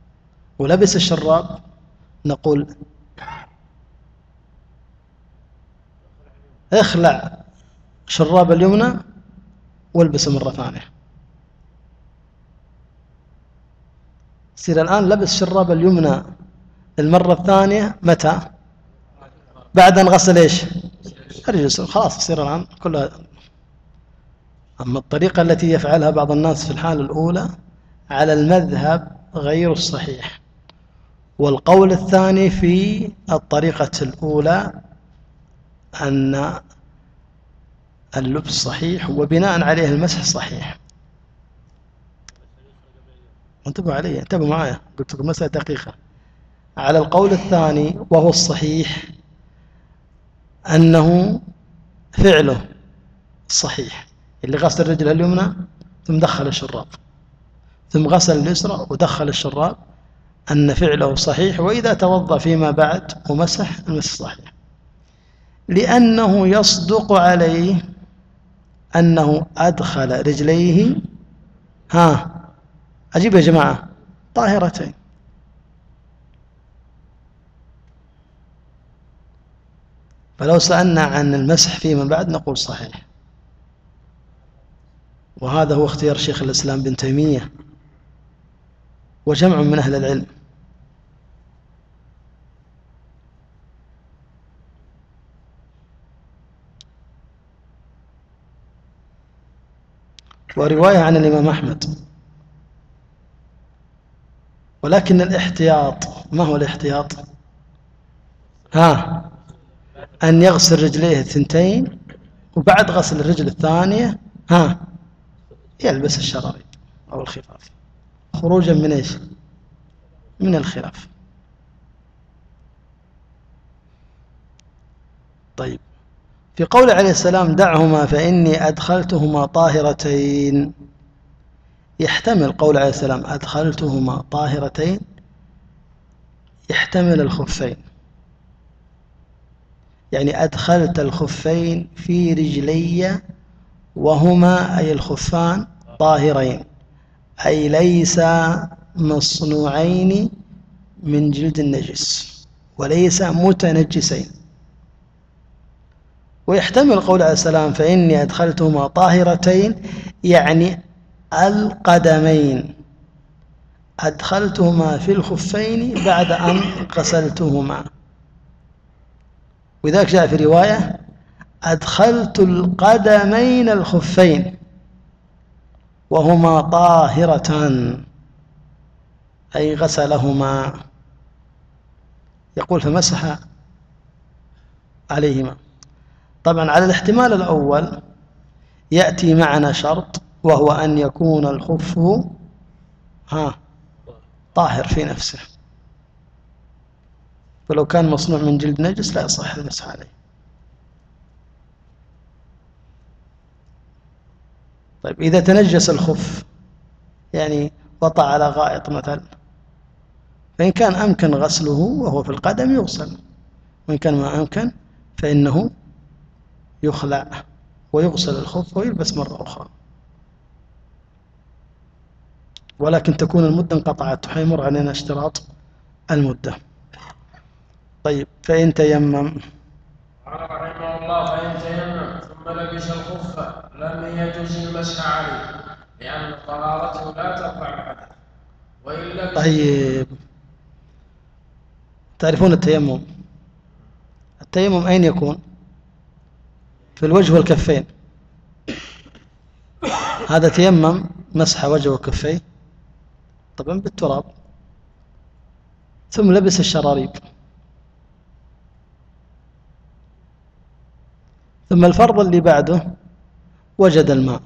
ولبس الشراب، نقول اخلع شراب اليمنى والبسه مرة ثانية. يصير الآن لبس شراب اليمنى المرة الثانية متى؟ بعد أن غسل إيش؟ الرجل. خلاص يصير الآن كلها. أما الطريقة التي يفعلها بعض الناس في الحالة الأولى على المذهب غير الصحيح، والقول الثاني في الطريقة الأولى أن اللبس صحيح وبناء عليه المسح صحيح. انتبهوا علي، انتبهوا معايا، قلت لكم مسألة دقيقة. على القول الثاني وهو الصحيح أنه فعله صحيح، اللي غسل الرجل اليمنى ثم دخل الشراب ثم غسل اليسرى ودخل الشراب، أن فعله صحيح، وإذا توضأ فيما بعد ومسح المسح صحيح، لأنه يصدق عليه أنه أدخل رجليه ها أجيب يا جماعة طاهرتين. فلو سألنا عن المسح فيما بعد نقول صحيح، وهذا هو اختيار شيخ الإسلام بن تيمية وجمع من أهل العلم. ورواية عن الإمام أحمد. ولكن الاحتياط، ما هو الاحتياط؟ ها أن يغسل رجليه الثنتين وبعد غسل الرجل الثانية ها يلبس الشرابيب أو الخفاف، خروجا من إيش؟ من الخلاف. طيب، في قول عليه السلام دعهما فإني أدخلتهما طاهرتين، يحتمل قول عليه السلام أدخلتهما طاهرتين يحتمل الخفين، يعني أدخلت الخفين في رجلي وهما أي الخفان طاهرين، أي ليس مصنوعين من جلد النجس وليس متنجسين. ويحتمل قول عليه السلام فإني أدخلتهما طاهرتين يعني القدمين، أدخلتهما في الخفين بعد أن غسلتهما. وذلك جاء في رواية أدخلت القدمين الخفين وهما طاهرتان أي غسلهما. يقول فمسح عليهما. طبعا على الاحتمال الأول يأتي معنا شرط، وهو أن يكون الخف ها طاهر في نفسه، فلو كان مصنوع من جلد نجس لا يصح المسح عليه. طيب، إذا تنجس الخف يعني وطأ على غائط مثلا، فإن كان أمكن غسله وهو في القدم يغسل، وإن كان ما أمكن فإنه يخلع ويغسل الخف ويلبس مرة أخرى، ولكن تكون المدة انقطعت، حيمر علينا اشتراط المدة. طيب، فإن تيمم قال رحمه الله فإن تيمم ثم لبس الخف لم يجوز المسح عليه لأن طهارته لا ترفع الحدث، وإن لبس. طيب، تعرفون التيمم؟ التيمم أين يكون؟ في الوجه والكفين. هذا تيمم مسح وجهه وكفيه طبعا بالتراب، ثم لبس الشراريب، ثم الفرض اللي بعده وجد الماء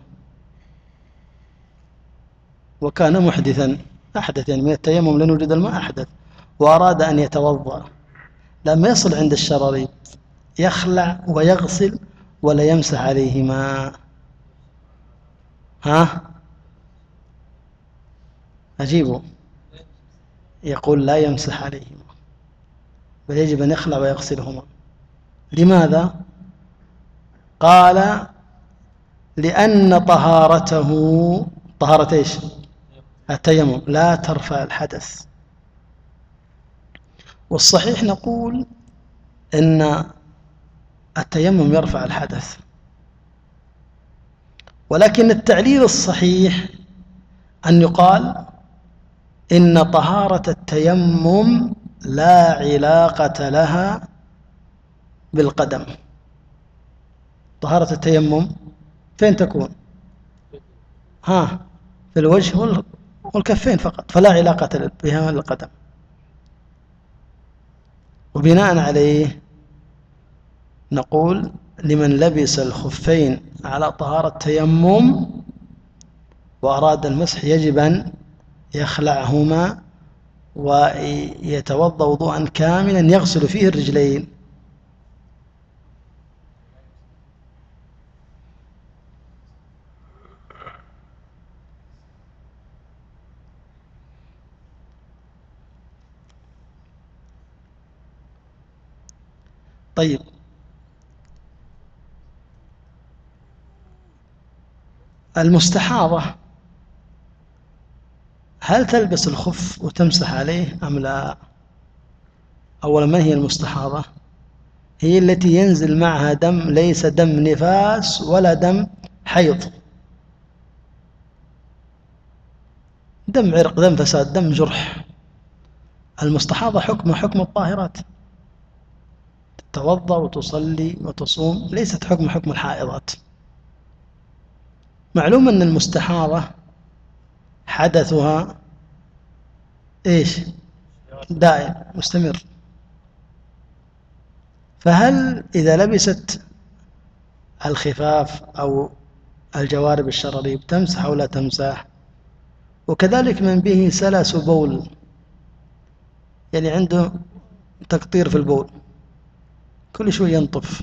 وكان محدثا، أحدث يعني من التيمم لأن وجد الماء أحدث، وأراد أن يتوضأ. لما يصل عند الشراريب يخلع ويغسل ولا يمسح عليهما؟ ها أجيبه. يقول لا يمسح عليهما، بل يجب أن يخلع ويغسلهما. لماذا؟ قال لأن طهارته، طهارة إيش؟ التيمم لا ترفع الحدث. والصحيح نقول إن التيمم يرفع الحدث، ولكن التعليل الصحيح أن يقال إن طهارة التيمم لا علاقة لها بالقدم. طهارة التيمم فين تكون؟ ها، في الوجه والكفين فقط، فلا علاقة بها بالقدم. وبناء عليه نقول لمن لبس الخفين على طهارة التيمم وأراد المسح يجب أن يخلعهما ويتوضأ وضوءا كاملا يغسل فيه الرجلين. طيب، المستحاضة هل تلبس الخف وتمسح عليه أم لا؟ أولا، من هي المستحاضة؟ هي التي ينزل معها دم، ليس دم نفاس ولا دم حيض، دم عرق، دم فساد، دم جرح. المستحاضة حكم حكم الطاهرات، تتوضأ وتصلي وتصوم، ليست حكم حكم الحائضات. معلوم أن المستحاضة حدثها إيش؟ دائم مستمر. فهل إذا لبست الخفاف أو الجوارب الشراريب تمسح أو لا تمسح؟ وكذلك من به سلس بول، يعني عنده تقطير في البول كل شوي ينطف،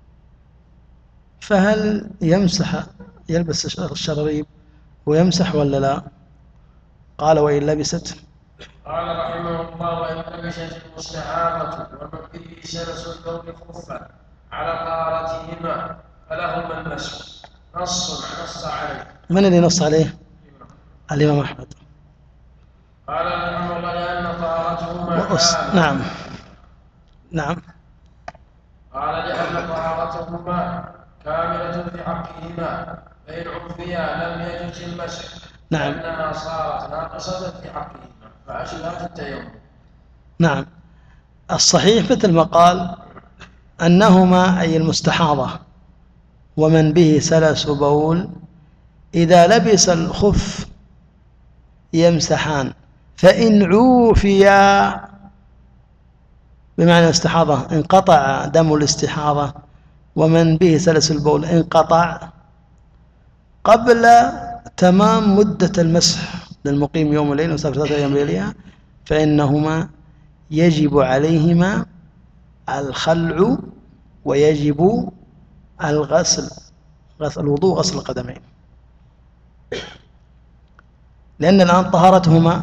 فهل يمسح، يلبس الشراريب ويمسح ولا لا؟ قال وإن لبست. قال رحمه الله: وإن لبست المستحاضة ومن به سلس البول خفا على طهارتهما فلهما المسح. نص نص عليه. من اللي نص عليه؟ الإمام أحمد. قال رحمه الله: لأن طهارتهما وأص... نعم نعم قال لأن طهارتهما كاملة في حقهما، فإن عفيا لم يجوز المسح، نعم لأنها صارت ناقصة في حقهما فأشبهت التيمم. نعم، الصحيح مثل ما قال أنهما أي المستحاضة ومن به سلس بول إذا لبس الخف يمسحان، فإن عوفيا بمعنى استحاضة انقطع دم الاستحاضة ومن به سلس البول انقطع قبل تمام مدة المسح للمقيم يوم وليلة وسافر ثلاثة أيام ليلها، فإنهما يجب عليهما الخلع ويجب الغسل، غسل الوضوء، غسل القدمين، لأن الآن طهارتهما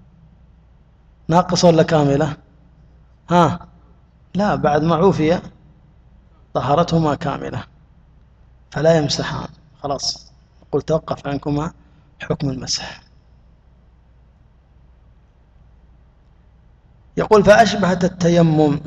ناقصة ولا كاملة؟ ها، لا، بعد ما عوفي طهارتهما كاملة فلا يمسحان، خلاص قل توقف عنكما حكم المسح. يقول فأشبهت التيمم.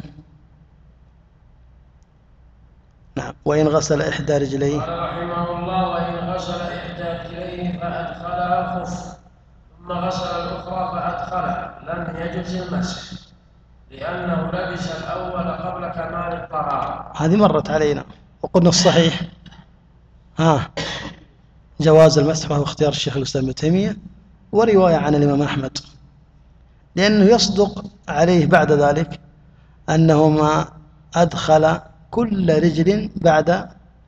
نعم، وإن غسل إحدى رجليه. قال رحمه الله: وإن غسل إحدى رجليه فأدخلها الخف ثم غسل الأخرى فأدخلها لم يجوز المسح، لأنه لبس الأول قبل كمال الطهارة. هذه مرت علينا وقلنا الصحيح ها جواز المسح، وهو اختيار الشيخ الإسلام ابن تيمية ورواية عن الإمام أحمد، لأنه يصدق عليه بعد ذلك أنهما أدخل كل رجل بعد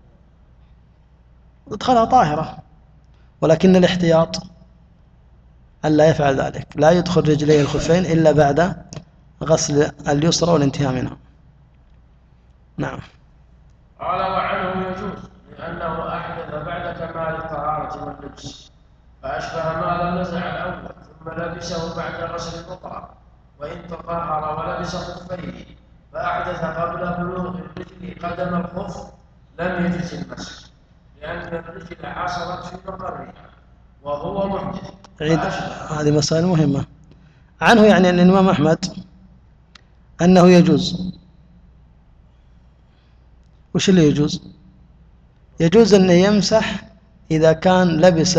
ادخلها طاهرة، ولكن الاحتياط ألا يفعل ذلك، لا يدخل رجليه الخفين إلا بعد غسل اليسرى والانتهاء منها. نعم. قال وعنه يجوز لأنه أحدث بعد كمال الطهارة واللبس، فأشبه ما لم نزع الأول ثم لبسه بعد غسل الأخرى، وإن تطهر ولبس خفيه فأحدث قبل بلوغ الرجل قدم الخف لم يجوز المسح، لأن الرجل حصلت في مقرها وهو محدث. عيد هذه مسائل مهمة عنه، يعني أن الإمام أحمد أنه يجوز، وش اللي يجوز؟ يجوز أن يمسح إذا كان لبس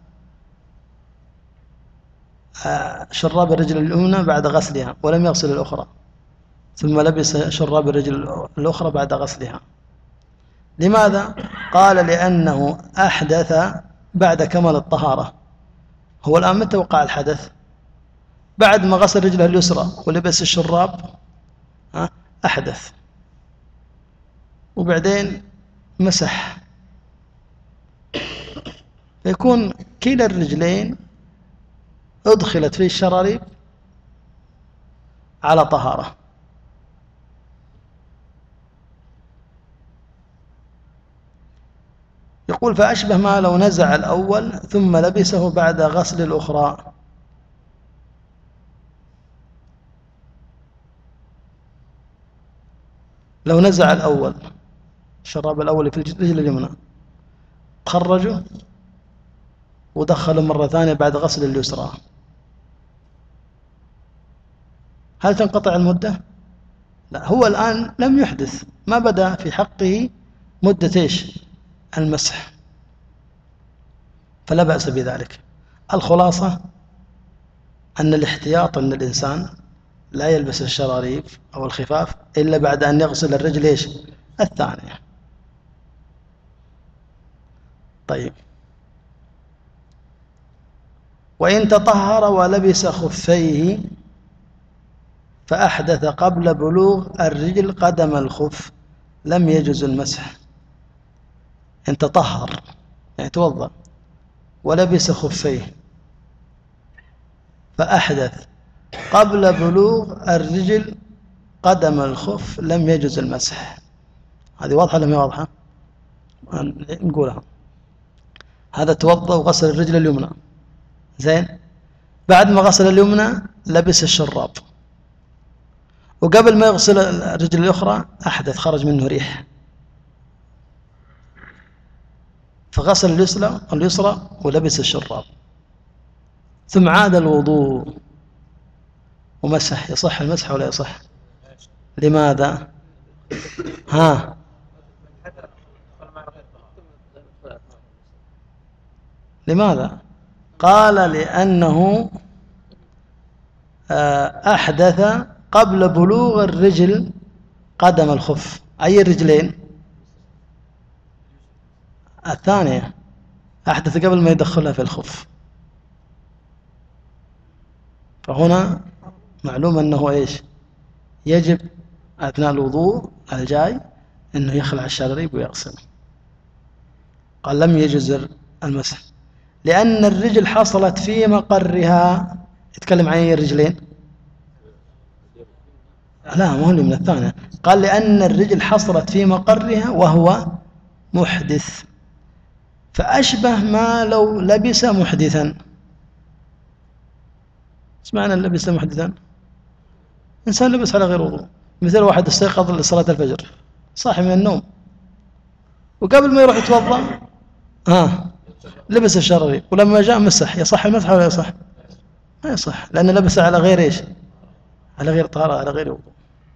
شراب الرجل اليمنى بعد غسلها ولم يغسل الأخرى، ثم لبس شراب الرجل الأخرى بعد غسلها. لماذا؟ قال لأنه أحدث بعد كمال الطهارة. هو الآن متى وقع الحدث؟ بعد ما غسل رجله اليسرى ولبس الشراب أحدث، وبعدين مسح، فيكون كلا الرجلين أدخلت فيه الشراريب على طهارة. يقول فأشبه ما لو نزع الأول ثم لبسه بعد غسل الأخرى. لو نزع الأول الشراب الأول في الرجل اليمنى، خرجه ودخله مرة ثانية بعد غسل اليسرى، هل تنقطع المدة؟ لا، هو الآن لم يحدث، ما بدأ في حقه مدة إيش؟ المسح، فلا بأس بذلك. الخلاصة أن الاحتياط أن الإنسان لا يلبس الشراريب أو الخفاف إلا بعد أن يغسل الرجل إيش؟ الثانية. طيب، وإن تطهر ولبس خفيه فأحدث قبل بلوغ الرجل قدم الخف لم يجوز المسح. إن تطهر يعني توضأ ولبس خفيه فأحدث قبل بلوغ الرجل قدم الخف لم يجوز المسح. هذه واضحة ولا ما واضحة؟ نقولها. هذا توضأ وغسل الرجل اليمنى، زين، بعد ما غسل اليمنى لبس الشراب، وقبل ما يغسل الرجل الأخرى أحدث، خرج منه ريح، فغسل اليسرى اليسرى ولبس الشراب، ثم عاد الوضوء ومسح. يصح المسح ولا يصح؟ لماذا؟ ها لماذا؟ قال لأنه أحدث قبل بلوغ الرجل قدم الخف. أي الرجلين؟ الثانية، أحدث قبل ما يدخلها في الخف. فهنا معلوم أنه إيش؟ يجب أثناء الوضوء الجاي أنه يخلع الشراريب ويغسل. قال لم يجوز المسح لأن الرجل حصلت في مقرها. يتكلم عن أي الرجلين؟ لا، ما هو من الثانية. قال لأن الرجل حصلت في مقرها وهو محدث، فأشبه ما لو لبس محدثا. ايش معنى لبس محدثا؟ إنسان لبس على غير وضوء، مثل واحد استيقظ لصلاة الفجر صاحي من النوم، وقبل ما يروح يتوضأ ها لبس الشراريب، ولما جاء مسح. يصح المسح ولا يصح؟ ما يصح، لأنه لبس على غير إيش؟ على غير طهارة، على غير وضوء.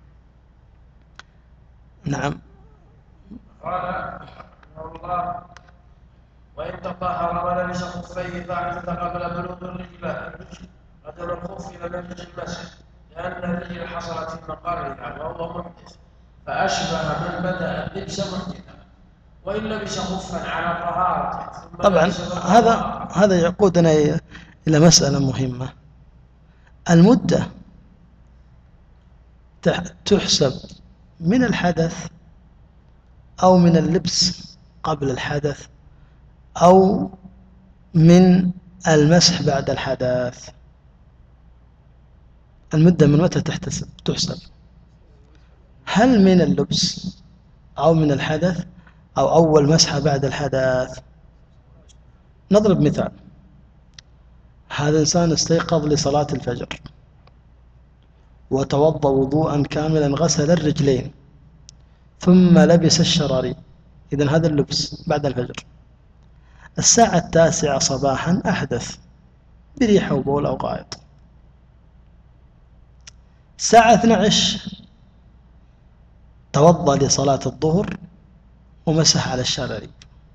نعم. قال الله وإن تطهر ولبس خفيه فأحدث قبل بلوغ الرجل قدم الخف لم يجوز المسح لأن الرجل حصلت في مقرها وهو محدث، فأشبه من بدأ اللبس محدثا وإن لبس خفا على طهارة. طبعا هذا هذا يقودنا إلى مسألة مهمة. المدة تحسب من الحدث أو من اللبس قبل الحدث أو من المسح بعد الحدث؟ المدة من متى تحتسب تحسب؟ هل من اللبس أو من الحدث أو أول مسحة بعد الحدث؟ نضرب مثال. هذا إنسان استيقظ لصلاة الفجر وتوضأ وضوءا كاملا، غسل الرجلين ثم لبس الشراريب، إذن هذا اللبس بعد الفجر. الساعة التاسعة صباحا أحدث بريحة وبول أو غائط. الساعة اثنتي عشرة توضأ لصلاة الظهر ومسح على الشراريب.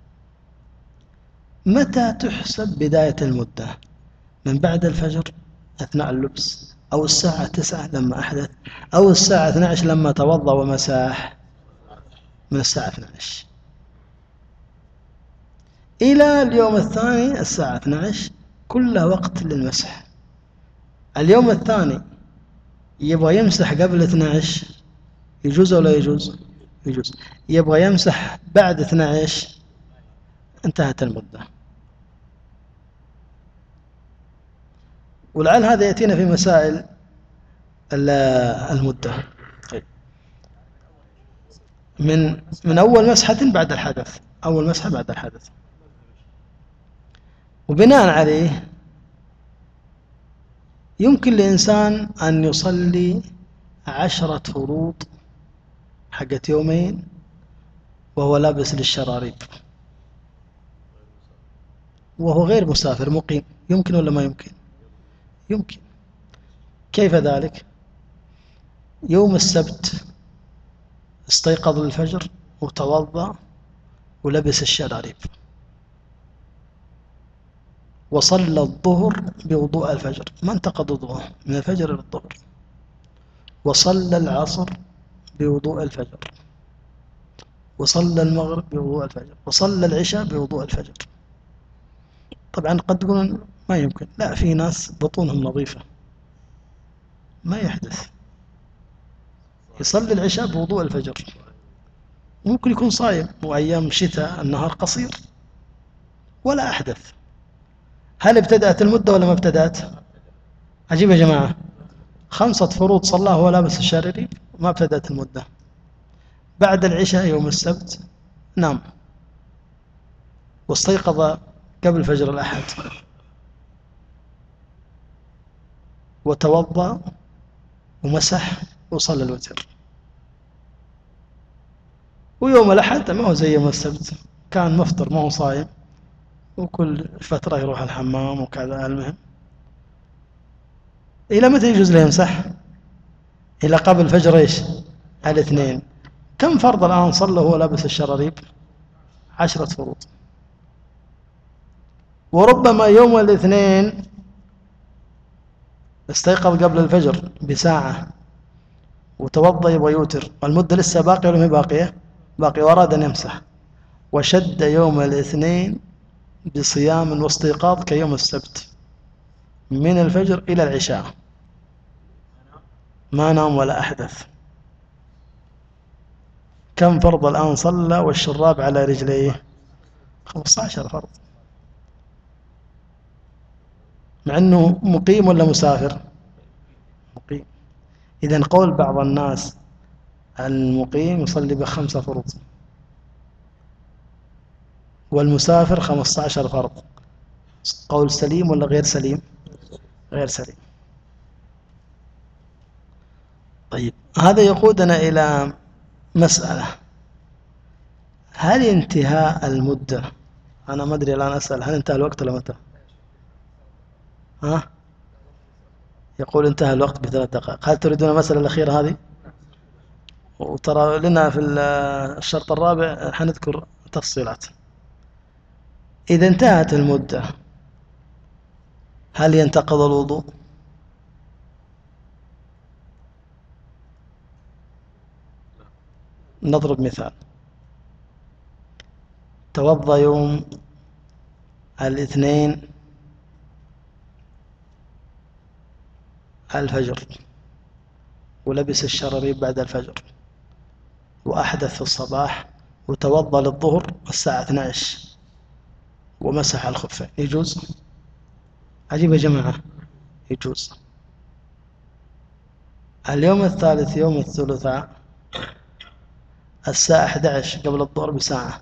متى تحسب بداية المدة؟ من بعد الفجر أثناء اللبس، أو الساعة تسعة لما أحدث، أو الساعة اثني عشر لما توضأ ومساح؟ من الساعة اثني عشر إلى اليوم الثاني الساعة اثني عشر كلها وقت للمسح. اليوم الثاني يبغى يمسح قبل اثني عشر، يجوز ولا يجوز؟ يجوز. يبغى يمسح بعد اثني عشر، انتهت المدة. ولعل هذا يأتينا في مسائل المدة. من من أول مسحة بعد الحدث، أول مسحة بعد الحدث. وبناء عليه يمكن لإنسان أن يصلي عشرة فروض حقت يومين وهو لابس للشراريب وهو غير مسافر، مقيم. يمكن ولا ما يمكن؟ يمكن. كيف ذلك؟ يوم السبت استيقظ للفجر وتوضأ ولبس الشراريب، وصلى الظهر بوضوء الفجر، ما انتقض وضوءه من الفجر إلى الظهر، وصلى العصر بوضوء الفجر، وصلى المغرب بوضوء الفجر، وصلى العشاء بوضوء الفجر. طبعا قد تقولون ما يمكن. لا، في ناس بطونهم نظيفة ما يحدث، يصلي العشاء بوضوء الفجر. ممكن يكون صايم وأيام شتاء النهار قصير ولا أحدث. هل ابتدأت المدة ولا ما ابتدأت؟ عجيب يا جماعة، خمسة فروض صلاها وهو لابس الشراريب ما ابتدأت المدة. بعد العشاء يوم السبت نام واستيقظ قبل فجر الأحد وتوضأ ومسح وصلى الوتر. ويوم الأحد ما هو زي يوم السبت، كان مفطر ما هو صايم، وكل فترة يروح الحمام وكذا. المهم إلى متى يجوز له يمسح؟ إلى قبل فجر إيش؟ الاثنين. كم فرض الآن صلى وهو لابس الشراريب؟ عشرة فروض. وربما يوم الاثنين استيقظ قبل الفجر بساعة وتوضأ يبغى يوتر، والمدة لسه باقية ولا ما باقية؟ باقي، وأراد أن يمسح، وشد يوم الاثنين بصيام واستيقاظ كيوم السبت من الفجر إلى العشاء، ما نام ولا أحدث. كم فرض الآن صلى والشراب على رجليه؟ خمسة عشر فرض، مع أنه مقيم ولا مسافر؟ مقيم. إذن قول بعض الناس المقيم يصلي بخمسة فروض والمسافر خمسة عشر فرض، قول سليم ولا غير سليم؟ غير سليم. طيب، هذا يقودنا إلى مسألة: هل انتهاء المدة، أنا ما أدري الآن أسأل، هل انتهى الوقت ولا متى؟ ها؟ يقول انتهى الوقت بثلاث دقائق. هل تريدون المسألة الأخيرة هذه؟ وترى لنا في الشرط الرابع حنذكر تفصيلات. إذا انتهت المدة هل ينتقض الوضوء؟ نضرب مثال: توضأ يوم الاثنين الفجر ولبس الشراريب بعد الفجر وأحدث في الصباح وتوضأ للظهر الساعة اثني عشر ومسح الخفين، يجوز؟ عجيب يا جماعة، يجوز. اليوم الثالث يوم الثلاثاء الساعة أحد عشر قبل الظهر بساعة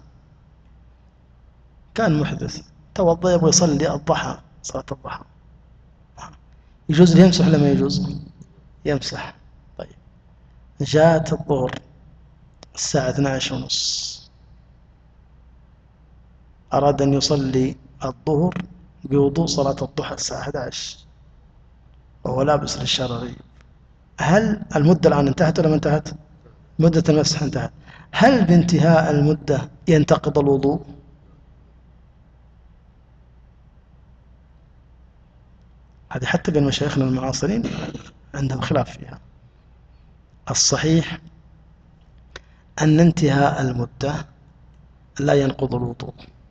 كان محدث، توضأ يبغى يصلي الضحى، صلاة الضحى، يجوز لي يمسح ولا ما يجوز؟ يمسح. طيب، جاءت الظهر الساعة اثني عشر ونص، أراد أن يصلي الظهر بوضوء صلاة الضحى الساعة أحد عشر وهو لابس للشراريب، هل المدة الآن انتهت ولا ما انتهت؟ مدة المسح انتهت. هل بانتهاء المدة ينتقض الوضوء؟ هذه حتى بين مشايخنا المعاصرين عندهم خلاف فيها. الصحيح أن انتهاء المدة لا ينقض الوضوء،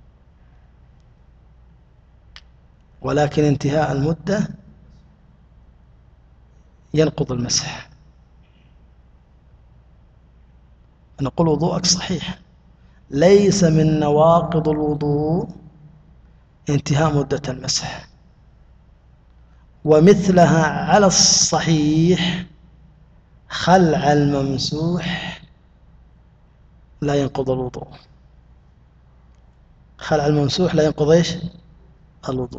ولكن انتهاء المدة ينقض المسح. نقول وضوءك صحيح، ليس من نواقض الوضوء انتهاء مدة المسح، ومثلها على الصحيح خلع الممسوح لا ينقض الوضوء. خلع الممسوح لا ينقض ايش؟ الوضوء.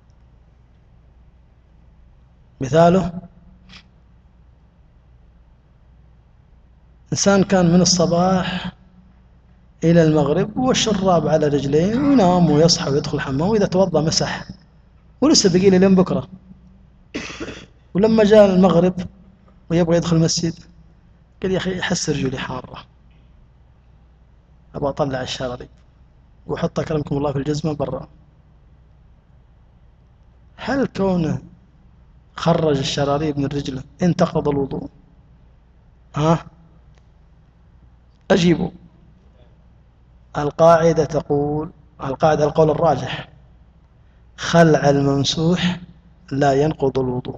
مثاله إنسان كان من الصباح إلى المغرب والشراب على رجليه وينام ويصحى ويدخل الحمام، وإذا توضأ مسح ولسه بقي له لين بكرة، ولما جاء المغرب ويبغى يدخل المسجد قال يا أخي أحس رجلي حارة، أبغى أطلع الشراريب وأحط أكرمكم الله في الجزمة برا. هل كونه خرج الشراريب من رجله انتقض الوضوء؟ ها؟ أجيبوا. القاعدة تقول، القاعدة القول الراجح خلع الممسوح لا ينقض الوضوء،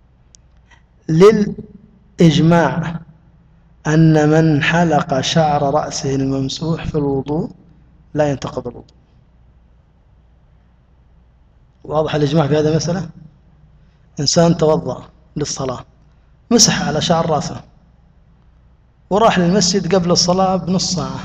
للإجماع أن من حلق شعر رأسه الممسوح في الوضوء لا ينتقض الوضوء. واضح الإجماع في هذه المسألة؟ إنسان توضأ للصلاة مسح على شعر رأسه وراح للمسجد قبل الصلاة بنص ساعة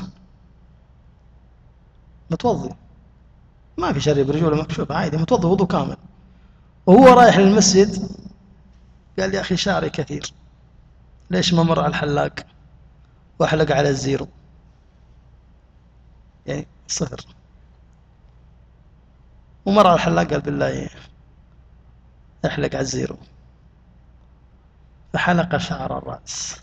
متوضي، ما في شرب رجوله مكشوف عادي متوضي وضوء كامل، وهو رايح للمسجد قال يا أخي شعري كثير ليش ما مر على الحلاق وأحلق على الزيرو، يعني صفر، ومر على الحلاق قال بالله احلق على الزيرو، فحلق شعر الرأس.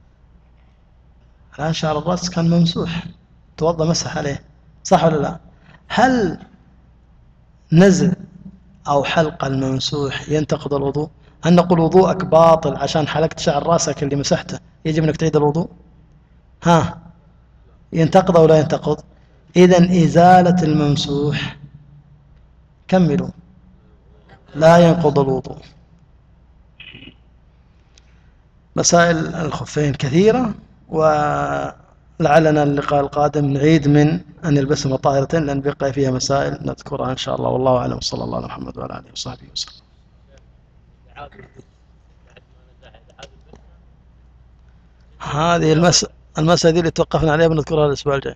الآن شعر الرأس كان ممسوح توضأ مسح عليه، صح ولا لا؟ هل نزع أو حلق الممسوح ينتقض الوضوء؟ هل نقول وضوءك باطل عشان حلقت شعر رأسك اللي مسحته يجب أنك تعيد الوضوء؟ ها، ينتقض أو لا ينتقض؟ إذن إزالة الممسوح كملوا لا ينقض الوضوء. مسائل الخفين كثيرة، ولعلنا اللقاء القادم نعيد من أن يلبسهما طاهرتين لأن بقي فيها مسائل نذكرها إن شاء الله، والله أعلم، صلى الله على محمد وعلى آله وصحبه وسلم. هذه المسألة المسألة اللي توقفنا عليها بنذكرها الأسبوع الجاي،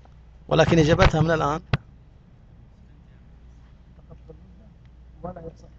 ولكن إجابتها من الآن ولا يصح